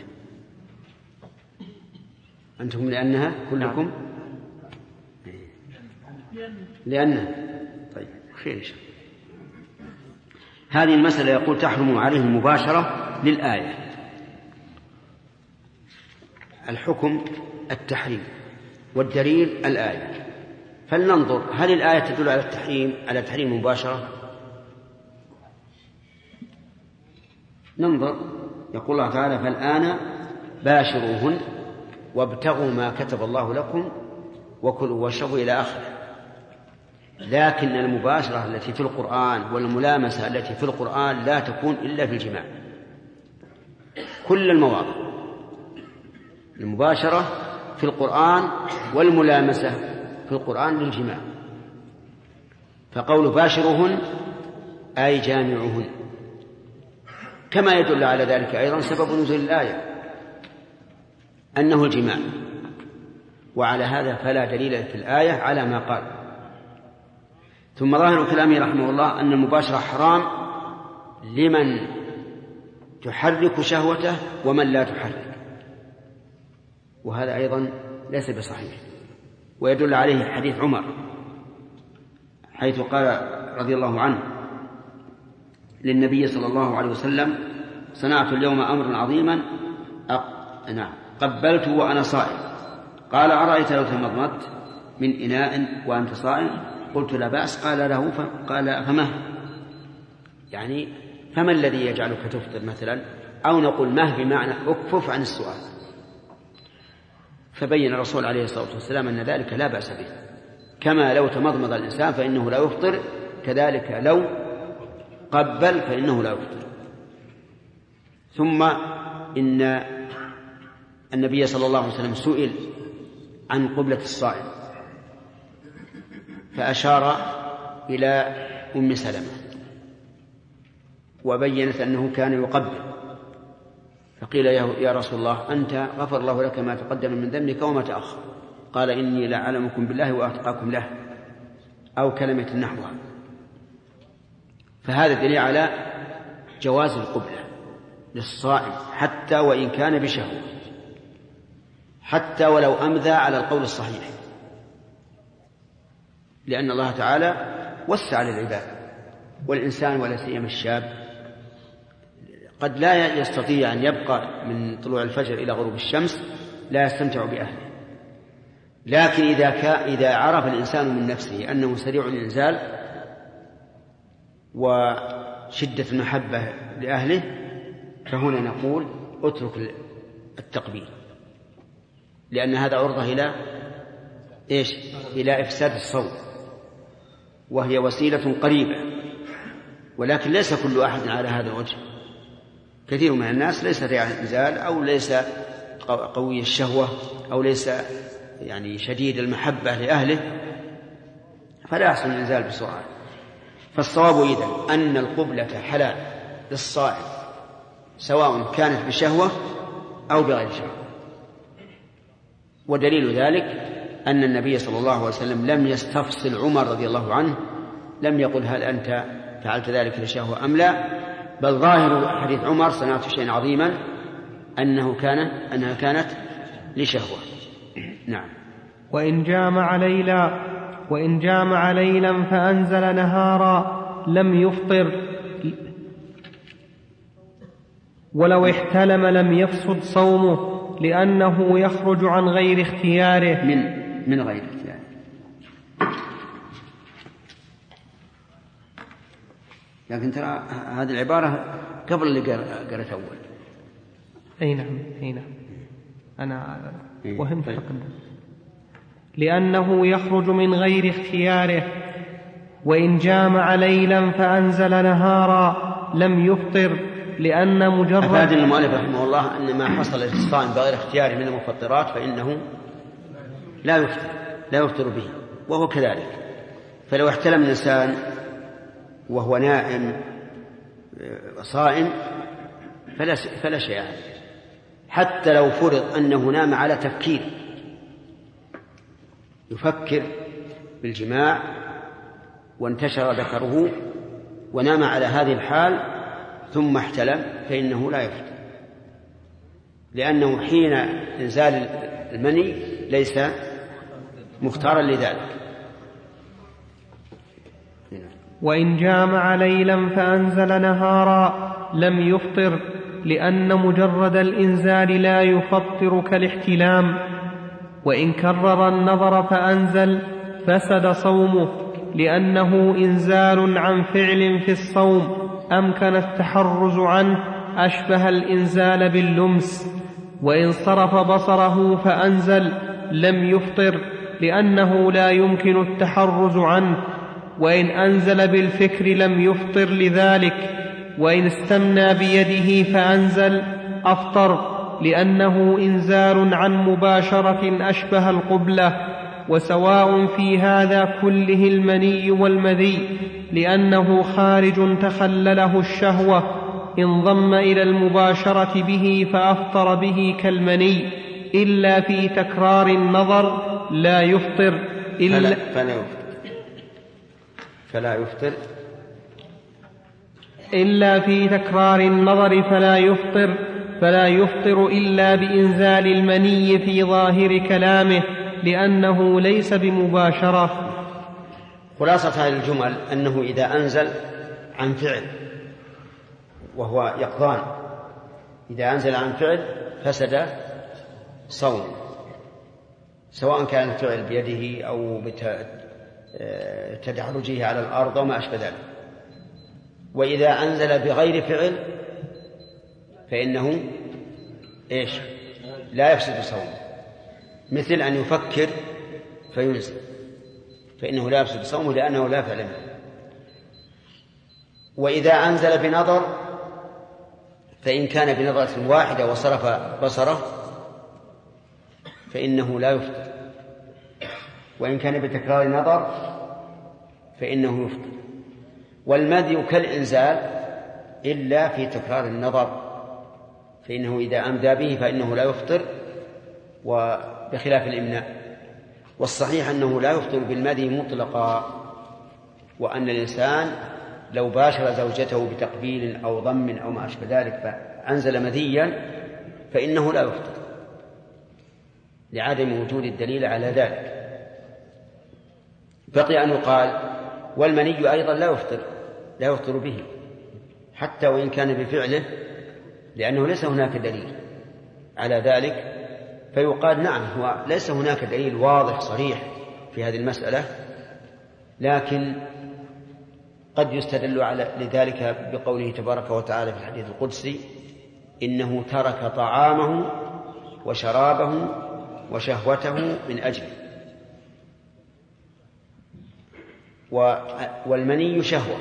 أنتم لأنها كلكم لأنها. طيب خير إن شاء الله. هذه المسألة يقول تحرم عليه المباشرة للآية. الحكم التحريم والدليل الآية، فلننظر هل الآية تدل على التحريم على تحريم المباشرة؟ ننظر. يقول الله تعالى: فالآن باشروهن وابتغوا ما كتب الله لكم وكلوا واشربوا إلى آخره. لكن المباشرة التي في القرآن والملامسة التي في القرآن لا تكون إلا في الجماع. كل المواضع المباشرة في القرآن والملامسة في القرآن للجماع. فقول باشروهن أي جامعهن، كما يدل على ذلك أيضا سبب نزول الآية أنه الجماع، وعلى هذا فلا دليل في الآية على ما قال. ثم ظاهر كلامه رحمه الله أن المباشرة حرام لمن تحرك شهوته ومن لا تحرك، وهذا أيضا ليس بصحيح. ويدل عليه حديث عمر حيث قال رضي الله عنه للنبي صلى الله عليه وسلم: صنعت اليوم أمرا عظيما، أق... نعم قبلت وأنا صائم، قال: أرأيت لو تمضمضت من إناء وأنت صائم؟ قلت: لا بأس. قال له ف... قال: فمه، يعني فما الذي يجعلك تفطر مثلا؟ أو نقول مه بمعنى أكفف عن السؤال. فبين الرسول عليه الصلاة والسلام أن ذلك لا بأس به، كما لو تمضمض الإنسان فإنه لا يفطر، كذلك لو قبل فإنه لا يفطر. ثم إن النبي صلى الله عليه وسلم سئل عن قبلة الصائم فأشار إلى أم سلمة وبينت أنه كان يقبل، فقيل يا رسول الله أنت غفر الله لك ما تقدم من ذنبك وما تأخر، قال: إني لأعلمكم بالله وأتقاكم له، أو كلمة نحوها. فهذا دليل على جواز القبلة للصائم حتى وإن كان بشهوة، حتى ولو أمذى على القول الصحيح، لأن الله تعالى وسع للعباد، والإنسان ولا سيما الشاب قد لا يستطيع أن يبقى من طلوع الفجر إلى غروب الشمس لا يستمتع بأهله. لكن إذا, إذا عرف الإنسان من نفسه أنه سريع الإنزال وشدة المحبة لأهله فهنا نقول اترك التقبيل، لأن هذا عرضة إلى إيش؟ إلى إفساد الصوم، وهي وسيلة قريبة، ولكن ليس كل أحد على هذا الوجه. كثير من الناس ليس سريع الإنزال أو ليس قوي الشهوة أو ليس يعني شديد المحبة لأهله، فلا يحصل الإنزال بسرعة. فالصواب إذن أن القبلة حلال للصائم سواء كانت بشهوة أو بغير شهوة. ودليل ذلك أن النبي صلى الله عليه وسلم لم يستفصل عمر رضي الله عنه، لم يقل هل أنت فعلت ذلك لشهوة أم لا، بل ظاهر حديث عمر صنعت شيئا عظيما أنه كان أنها كانت لشهوة. نعم. وإن جامع ليلا وإن جامع ليلا فأنزل نهارا لم يفطر، ولو احتلم لم يفسد صومه لأنه يخرج عن غير اختياره. من من غير اختياره. لكن ترى هذه العبارة قبل اللي قرأت أول. أي نعم أي نعم أنا وهمت. لأنه يخرج من غير اختياره. وإن جامع ليلا فأنزل نهارا لم يفطر لأن مجرد. أفاد المؤلف رحمه الله أن ما حصل للصائم بغير اختياره من المفطرات فإنه لا يفطر لا يفطر به، وهو كذلك. فلو احتلم الإنسان وهو نائم صائم فلا فلا شيء عليه، حتى لو فرض أنه نام على تفكير، يفكر بالجماع وانتشر ذكره ونام على هذه الحال ثم احتلم فإنه لا يفطر، لأنه حين إنزال المني ليس مختارا لذلك. وإن جامع ليلا فأنزل نهارا لم يفطر لأن مجرد الإنزال لا يفطر كالاحتلام. وإن كرر النظر فأنزل فسد صومه لأنه إنزال عن فعل في الصوم أمكن التحرز عنه أشبه الإنزال باللمس. وإن صرف بصره فأنزل لم يفطر لأنه لا يمكن التحرز عنه. وإن أنزل بالفكر لم يفطر لذلك. وإن استمنى بيده فأنزل أفطر لأنه إنزال عن مباشرة أشبه القبلة. وسواء في هذا كله المني والمذي لأنه خارج تخلله الشهوة، انضم إلى المباشرة به فأفطر به كالمني، إلا في تكرار النظر لا يفطر إلا فلا يفطر فلا يفطر إلا في تكرار النظر فلا يفطر فلا يفطر إلا بإنزال المني في ظاهر كلامه لأنه ليس بمباشرة. خلاصة هذه الجمل أنه إذا أنزل عن فعل وهو يقظان، إذا أنزل عن فعل فسد صوم، سواء كان الفعل بيده أو بتدحرجه على الأرض وما أشبه ذلك. وإذا أنزل بغير فعل فإنه إيش؟ لا يفسد صومه، مثل أن يفكر فينزل فإنه لا يفسد صومه لأنه لا فعل منه. وإذا أنزل بنظر فإن كان بنظرة واحدة وصرف بصره فإنه لا يفطر، وإن كان بتكرار نظر فإنه يفطر. والمذي كالإنزال إلا في تكرار النظر، فإنه إذا أمدى به فإنه لا يفطر، وبخلاف الإمناء. والصحيح أنه لا يفطر بالمذي مطلقا، وأن الإنسان لو باشر زوجته بتقبيل أو ضم أو ما أشبه ذلك أنزل مذيا فإنه لا يفطر لعدم وجود الدليل على ذلك. بقي أن يقال والمني أيضا لا يفطر لا يفطر به حتى وإن كان بفعله، لأنه ليس هناك دليل على ذلك. فيقال نعم هو ليس هناك دليل واضح صريح في هذه المسألة، لكن قد يستدل على لذلك بقوله تبارك وتعالى في الحديث القدسي: إنه ترك طعامه وشرابه وشهوته من أجله. والمني شهوة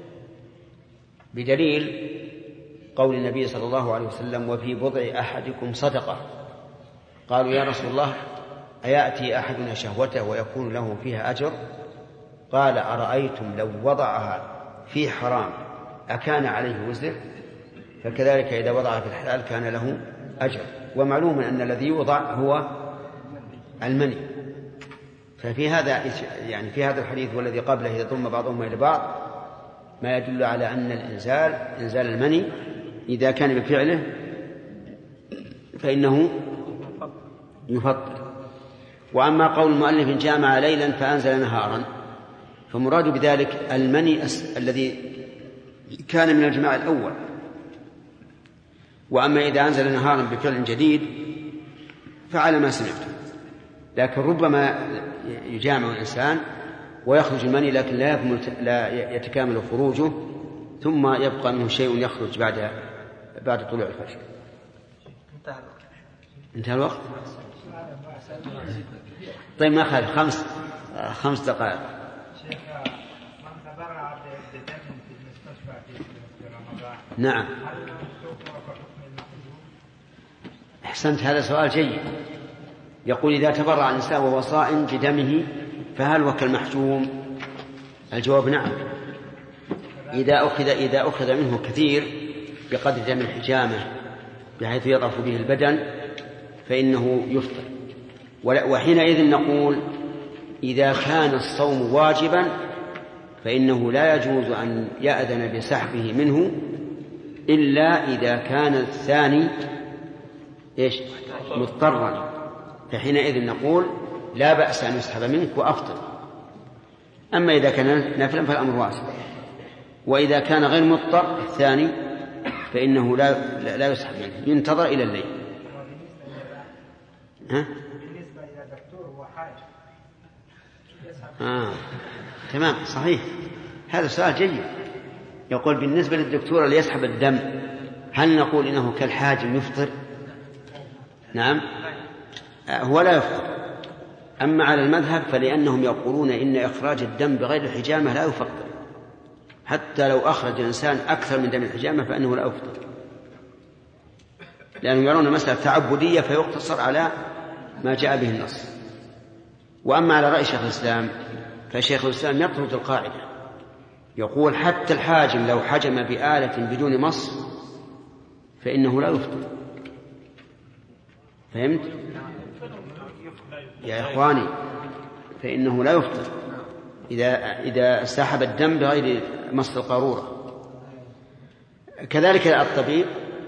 بدليل قول النبي صلى الله عليه وسلم: وفي بضع أحدكم صدقة. قالوا: يا رسول الله، أيأتي أحدنا شهوته ويكون له فيها أجر؟ قال: أرأيتم لو وضعها في حرام أكان عليه وزر؟ فكذلك إذا وضعها في الحلال كان له أجر. ومعلوم أن الذي يوضع هو المني. ففي هذا يعني في هذا الحديث والذي قبله إذا ضم بعضهما إلى بعض ما يدل على أن الإنزال إنزال المني إذا كان بفعله فإنه يفطر. وأما قول المؤلف: جامع ليلا فأنزل نهارا، فمراد بذلك المني الذي كان من الجماع الأول. وأما إذا أنزل نهارا بفعل جديد فعلى ما سمعتم. لكن ربما يجامع الإنسان ويخرج المني لكن لا, لا يتكامل خروجه، ثم يبقى منه شيء يخرج بعد بعد طلوع الفجر. انتهى الوقت. طيب ما خالف خمس خمس دقائق. نعم أحسنت، هذا سؤال جيد. يقول: إذا تبرع الإنسان وهو صائم بدمه فهل هو كالمحجوم؟ الجواب: نعم. إذا أخذ إذا أخذ منه كثير بقدر دم الحجامة بحيث يضعف به البدن فإنه يفطر. وحينئذ نقول: إذا كان الصوم واجبا فإنه لا يجوز أن يأذن بسحبه منه إلا إذا كان الثاني إيش؟ مضطرا، فحينئذ نقول: لا بأس أن يسحب منك وأفطر. أما إذا كان نافلا فالأمر واسع. وإذا كان غير مضطر الثاني فإنه لا لا يسحب منه، ينتظر إلى الليل. ها؟ بالنسبة إلى الدكتور هو حاج آه. تمام صحيح، هذا سؤال جيد. يقول: بالنسبة للدكتور اللي يسحب الدم هل نقول إنه كالحاج يفطر؟ نعم هو لا يفطر. أما على المذهب فلأنهم يقولون إن إخراج الدم بغير الحجامة لا يفطر، حتى لو أخرج الإنسان أكثر من دم الحجامة فإنه لا يفطر، لأنهم يرون مسألة تعبدية فيقتصر على ما جاء به النص. وأما على رأي شيخ الإسلام فشيخ الإسلام يطرد القاعدة، يقول: حتى الحاجم لو حجم بآلة بدون مص فإنه لا يفطر. فهمت يا إخواني؟ فإنه لا يفطر إذا إذا سحب الدم بغير مص القارورة. كذلك الطبيب.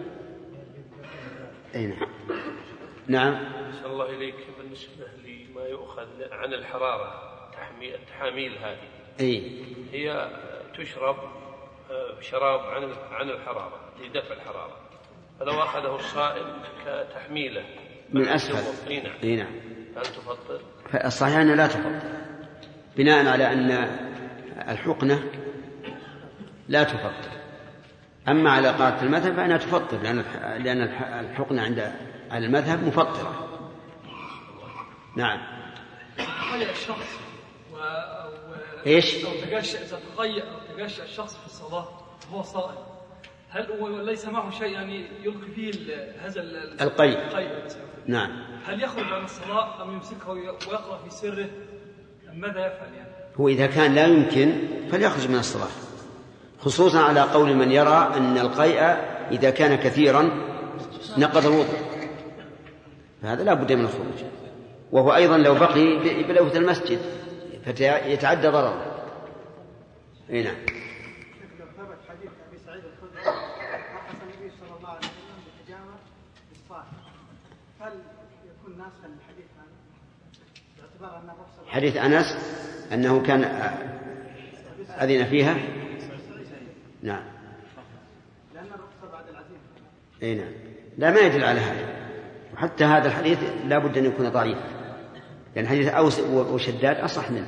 أي نعم. نعم. أحسن الله إليك. بالنسبة لما يؤخذ عن الحرارة التحاميل هذه أي هي تشرب شراب عن عن الحرارة لدفع الحرارة، فلو أخذه الصائم كتحميله من أسفل أي نعم هل تفطر؟ الصحيح أنه لا تفطر، بناء على أن الحقنة لا تفطر. أما على قاعدة المذهب فإنها تفطر، لأن الحقنة عند المذهب مفطرة. نعم. تقيأ الشخص و... إيش؟ أو تقشع إذا تقيأ أو تقشع الشخص في الصلاة وهو صائم، هل هو ليس معه شيء يعني يلقي فيه هذا القيء؟ القيء نعم. هل يخرج عن الصلاة أم يمسكه ويقرأ في سره أم ماذا يفعل يعني؟ هو إذا كان لا يمكن فليخرج من الصلاة، خصوصا على قول من يرى أن القيء إذا كان كثيرا نقض الوضوء، فهذا لا بد من الخروج. وهو أيضا لو بقي بلوث المسجد فيتعدى ضرره. اي نعم. ثبت حديث أبي سعيد الخدري رخص النبي صلى الله عليه وسلم بالحجامة بالصائم، هل يكون ناسخا للحديث هذا؟ باعتبار أن الرخصة حديث أنس أنه كان أذن فيها. نعم. لأن الرخصة بعد العزيمة. أي نعم. لا ما يدل على هذا، وحتى هذا الحديث لا بد أن يكون ضعيف، لأن حديث أوس وشداد أصح منه.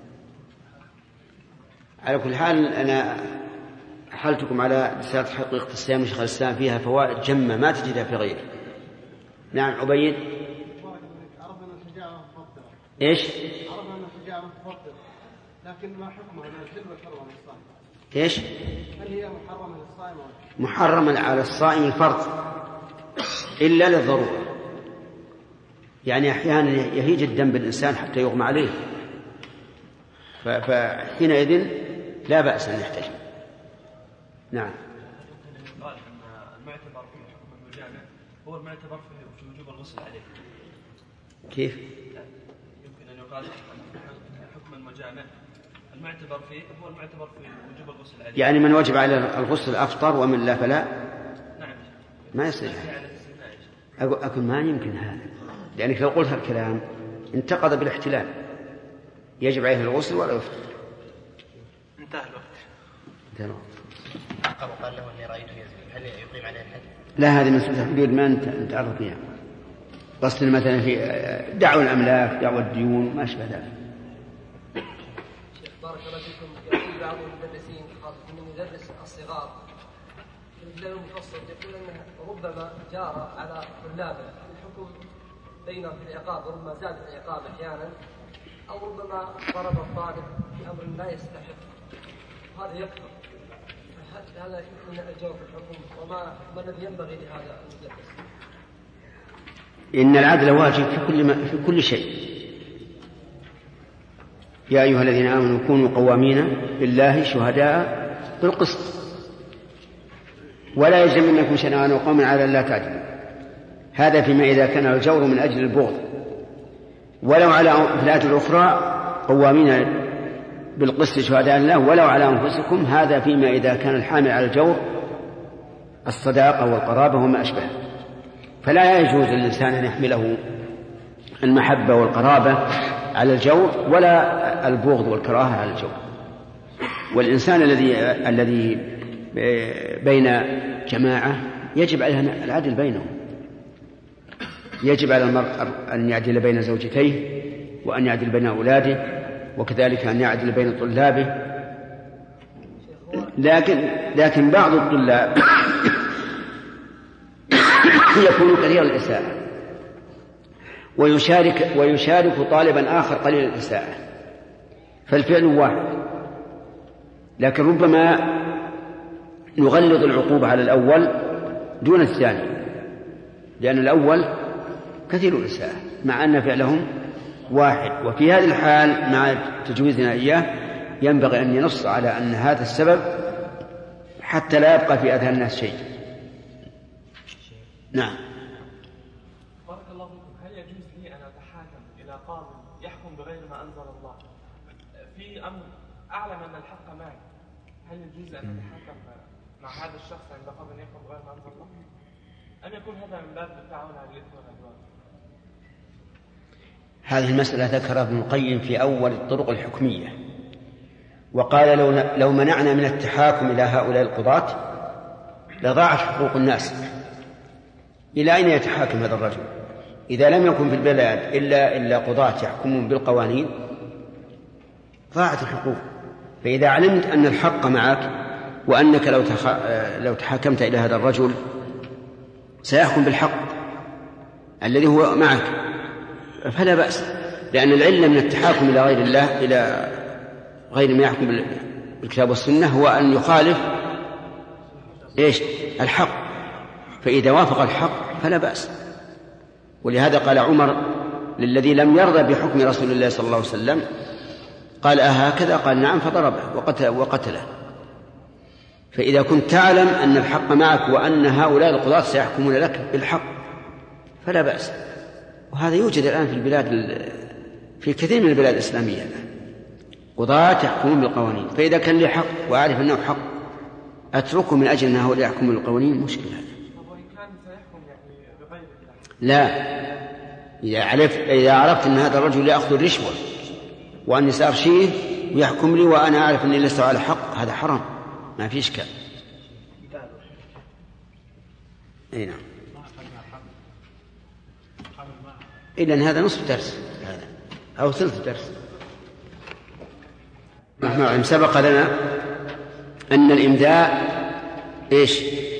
على كل حال أنا أحلتكم على رسالة حقيقة الصيام لشيخ الإسلام، فيها فوائد جمة ما تجدها في غيره. نعم عبيد. عرفنا الحجامة مفضلة. إيش؟ عرفنا الحجامة مفضلة، لكن ما حكمها من الجلب والحرمة للصائم؟ إيش؟ هل هي محرمة للصائم؟ محرمة على الصائم الفرض إلا للضرورة، يعني أحيانا يهيج الدم بالإنسان حتى يغمى عليه، فحينئذ لا بأس أن يحتجم. نعم. قال أن المعتبر في حكم المجامع هو المعتبر في وجوب الغسل عليه. كيف؟ يمكن أن يقال حكم المجامع المعتبر فيه هو المعتبر في وجوب الغسل عليه، يعني من وجب على الغسل أفطر ومن لا فلا. نعم. ما يصير. أقول ما يمكن هذا، لأنك لو قلت الكلام انتقض بالاحتلال، يجب عليه الغسل ولا يفطر. انتهى الوقت. انتهى الوقت. وقال له اني رايته يزني، هل يقيم عليه الحد؟ لا، هذه مسألة حدود ما نتعرض فيها. قصد مثلا في دعوى الأملاك، دعوى الديون، ما أشبه ذلك. شيخ بارك الله فيكم، يقول بعض المدرسين خاصة من يدرس الصغار في البلاد المفصل يقول أنه ربما جار على طلابه الحكم بينهم في العقاب، وربما زاد العقاب أحيانا، أو ربما ضرب الطالب بأمر لا يستحق، هذا يكفر. هذا يمكن أن أجاوب الحكم، وما ما الذي ينبغي لهذا المدرس؟ إن العدل واجب في كل ما في كل شيء. يا أيها الذين آمنوا كونوا قوامين لله شهداء بالقسط ولا يجرمنكم شنآن قوم على ألا تعدلوا. هذا فيما إذا كان الجور من أجل البغض، ولو على في الآية الأخرى قوامين بالقسط شهداء الله ولو على أنفسكم، هذا فيما إذا كان الحامل على الجور الصداقة والقرابة وما أشبه. فلا يجوز للإنسان أن يحمله المحبة والقرابة على الجور ولا البغض والكراهة على الجور. والإنسان الذي الذي بين جماعة يجب عليه العدل بينهم، يجب على المرء أن يعدل بين زوجتيه وأن يعدل بين أولاده، وكذلك أن يعدل بين طلابه. لكن لكن بعض الطلاب يكون كثير الإساءة ويشارك ويشارك طالبا آخر قليل الإساءة، فالفعل واحد، لكن ربما نغلظ العقوبة على الأول دون الثاني، لأن الأول كثير الإساءة مع أن فعلهم واحد. وفي هذه الحال مع تجويزنا إياه ينبغي أن ينص على أن هذا السبب حتى لا يبقى في أذهان الناس شيء. نعم. بارك الله فيكم، هل يجوز لي أن أتحاكم إلى قاضي يحكم بغير ما أنزل الله في أمر أعلم أن الحق معي؟ هل يجوز أن أتحاكم مع هذا الشخص عند قاضي يحكم بغير ما أنزل الله، أم يكون هذا من باب التعاون على الإثم والعدوان؟ هذه المسألة ذكرها ابن القيم في أول الطرق الحكمية، وقال لو لو منعنا من التحاكم إلى هؤلاء القضاة لضاعت حقوق الناس. إلى أين يتحاكم هذا الرجل إذا لم يكن في البلاد إلا إلا قضاة يحكمون بالقوانين؟ ضاعت الحقوق. فإذا علمت أن الحق معك وأنك لو تخ... لو تحاكمت إلى هذا الرجل سيحكم بالحق الذي هو معك فلا بأس، لأن العلة من التحاكم إلى غير الله إلى غير ما يحكم بالكتاب والسنة هو أن يخالف إيش الحق، فإذا وافق الحق فلا بأس. ولهذا قال عمر للذي لم يرضى بحكم رسول الله صلى الله عليه وسلم قال أهكذا؟ قال نعم، فضربه وقتله. فإذا كنت تعلم أن الحق معك وأن هؤلاء القضاة سيحكمون لك بالحق فلا بأس. وهذا يوجد الآن في البلاد في كثير من البلاد الإسلامية قضاة يحكمون بالقوانين، فإذا كان لي حق وأعرف أنه حق أتركه من أجل أنه يحكم القوانين مشكلة. لا، إذا عرفت, إذا عرفت أن هذا الرجل يأخذ الرشوة وأني سأرشيه ويحكم لي وأنا أعرف أني لست على حق، هذا حرام، ما في إشكال. أي نعم. إلا أن هذا نصف درس هذا أو ثلث درس. نحن سبق لنا أن الإمداء إيش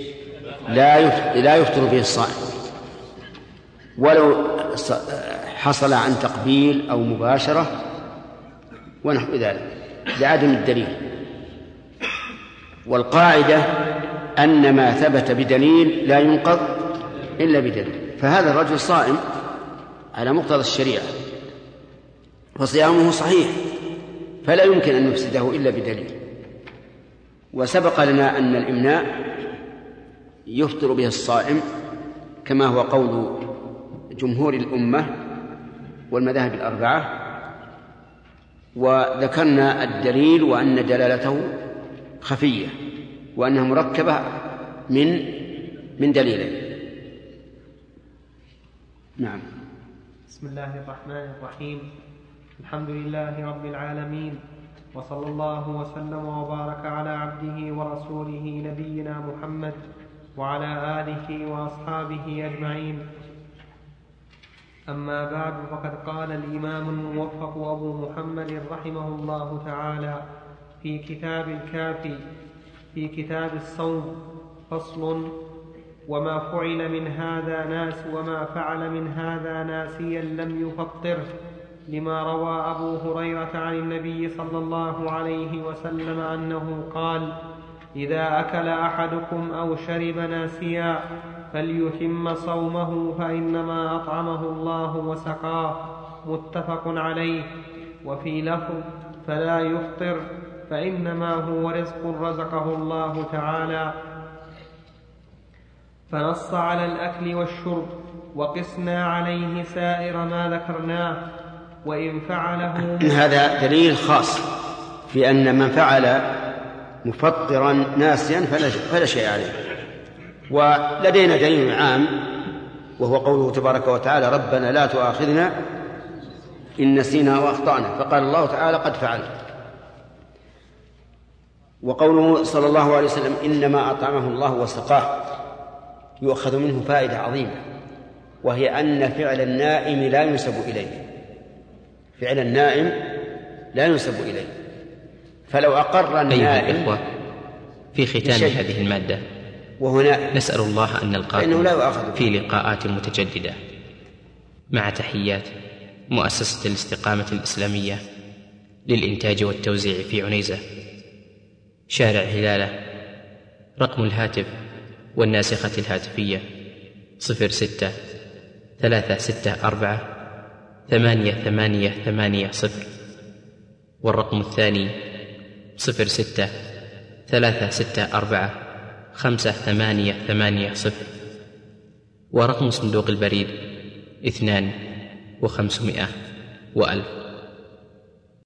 لا يفطر به الصائم ولو حصل عن تقبيل أو مباشرة ونحو ذلك لعدم الدليل. والقاعدة أن ما ثبت بدليل لا ينقض إلا بدليل. فهذا الرجل صائم على مقتضى الشريعة فصيامه صحيح، فلا يمكن أن يفسده إلا بدليل. وسبق لنا أن الإمناء يفطر به الصائم كما هو قول جمهور الأمة والمذاهب الأربعة، وذكرنا الدليل وأن دلالته خفية وأنها مركبة من من دليلين. نعم. بسم الله الرحمن الرحيم. الحمد لله رب العالمين، وصلى الله وسلم وبارك على عبده ورسوله نبينا محمد وعلى آله وأصحابه أجمعين. أما بعد، فقد قال الإمام الموفق أبو محمد رحمه الله تعالى في كتاب الكافي في كتاب الصوم: فصل: وما فعل من هذا ناس وما فعل من هذا ناسيا لم يفطره، لما روى أبو هريرة عن النبي صلى الله عليه وسلم أنه قال: إذا أكل أحدكم أو شرب ناسيا فليتم صومه فإنما أطعمه الله وسقاه، متفق عليه. وفي لفظ: فلا يفطر فإنما هو رزق رزقه الله تعالى. فنص على الأكل والشرب، وقسنا عليه سائر ما ذكرناه. وإن فعله هذا دليل خاص في أن من فعل مفطرا ناسيا فلا شيء عليه. ولدينا دليل عام وهو قوله تبارك وتعالى: ربنا لا تؤاخذنا إن نسينا وأخطأنا، فقال الله تعالى: قد فعلت. وقوله صلى الله عليه وسلم: إنما أطعمه الله وسقاه، يؤخذ منه فائدة عظيمة، وهي أن فعل النائم لا ينسب إليه. فعل النائم لا ينسب إليه، فلو أقر النائم. أيها الإخوة، في ختام هذه المادة وهنا نسأل الله أن نلقاكم في لقاءات متجددة، مع تحيات مؤسسة الاستقامة الإسلامية للإنتاج والتوزيع في عنيزة، شارع هلالة. رقم الهاتف والناسخة الهاتفية صفر ستة ثلاثة ستة أربعة ثمانية ثمانية ثمانية صفر، والرقم الثاني صفر ستة ثلاثة ستة أربعة خمسة ثمانية ثمانية صفر، ورقم صندوق البريد اثنان وخمسمائة وألف.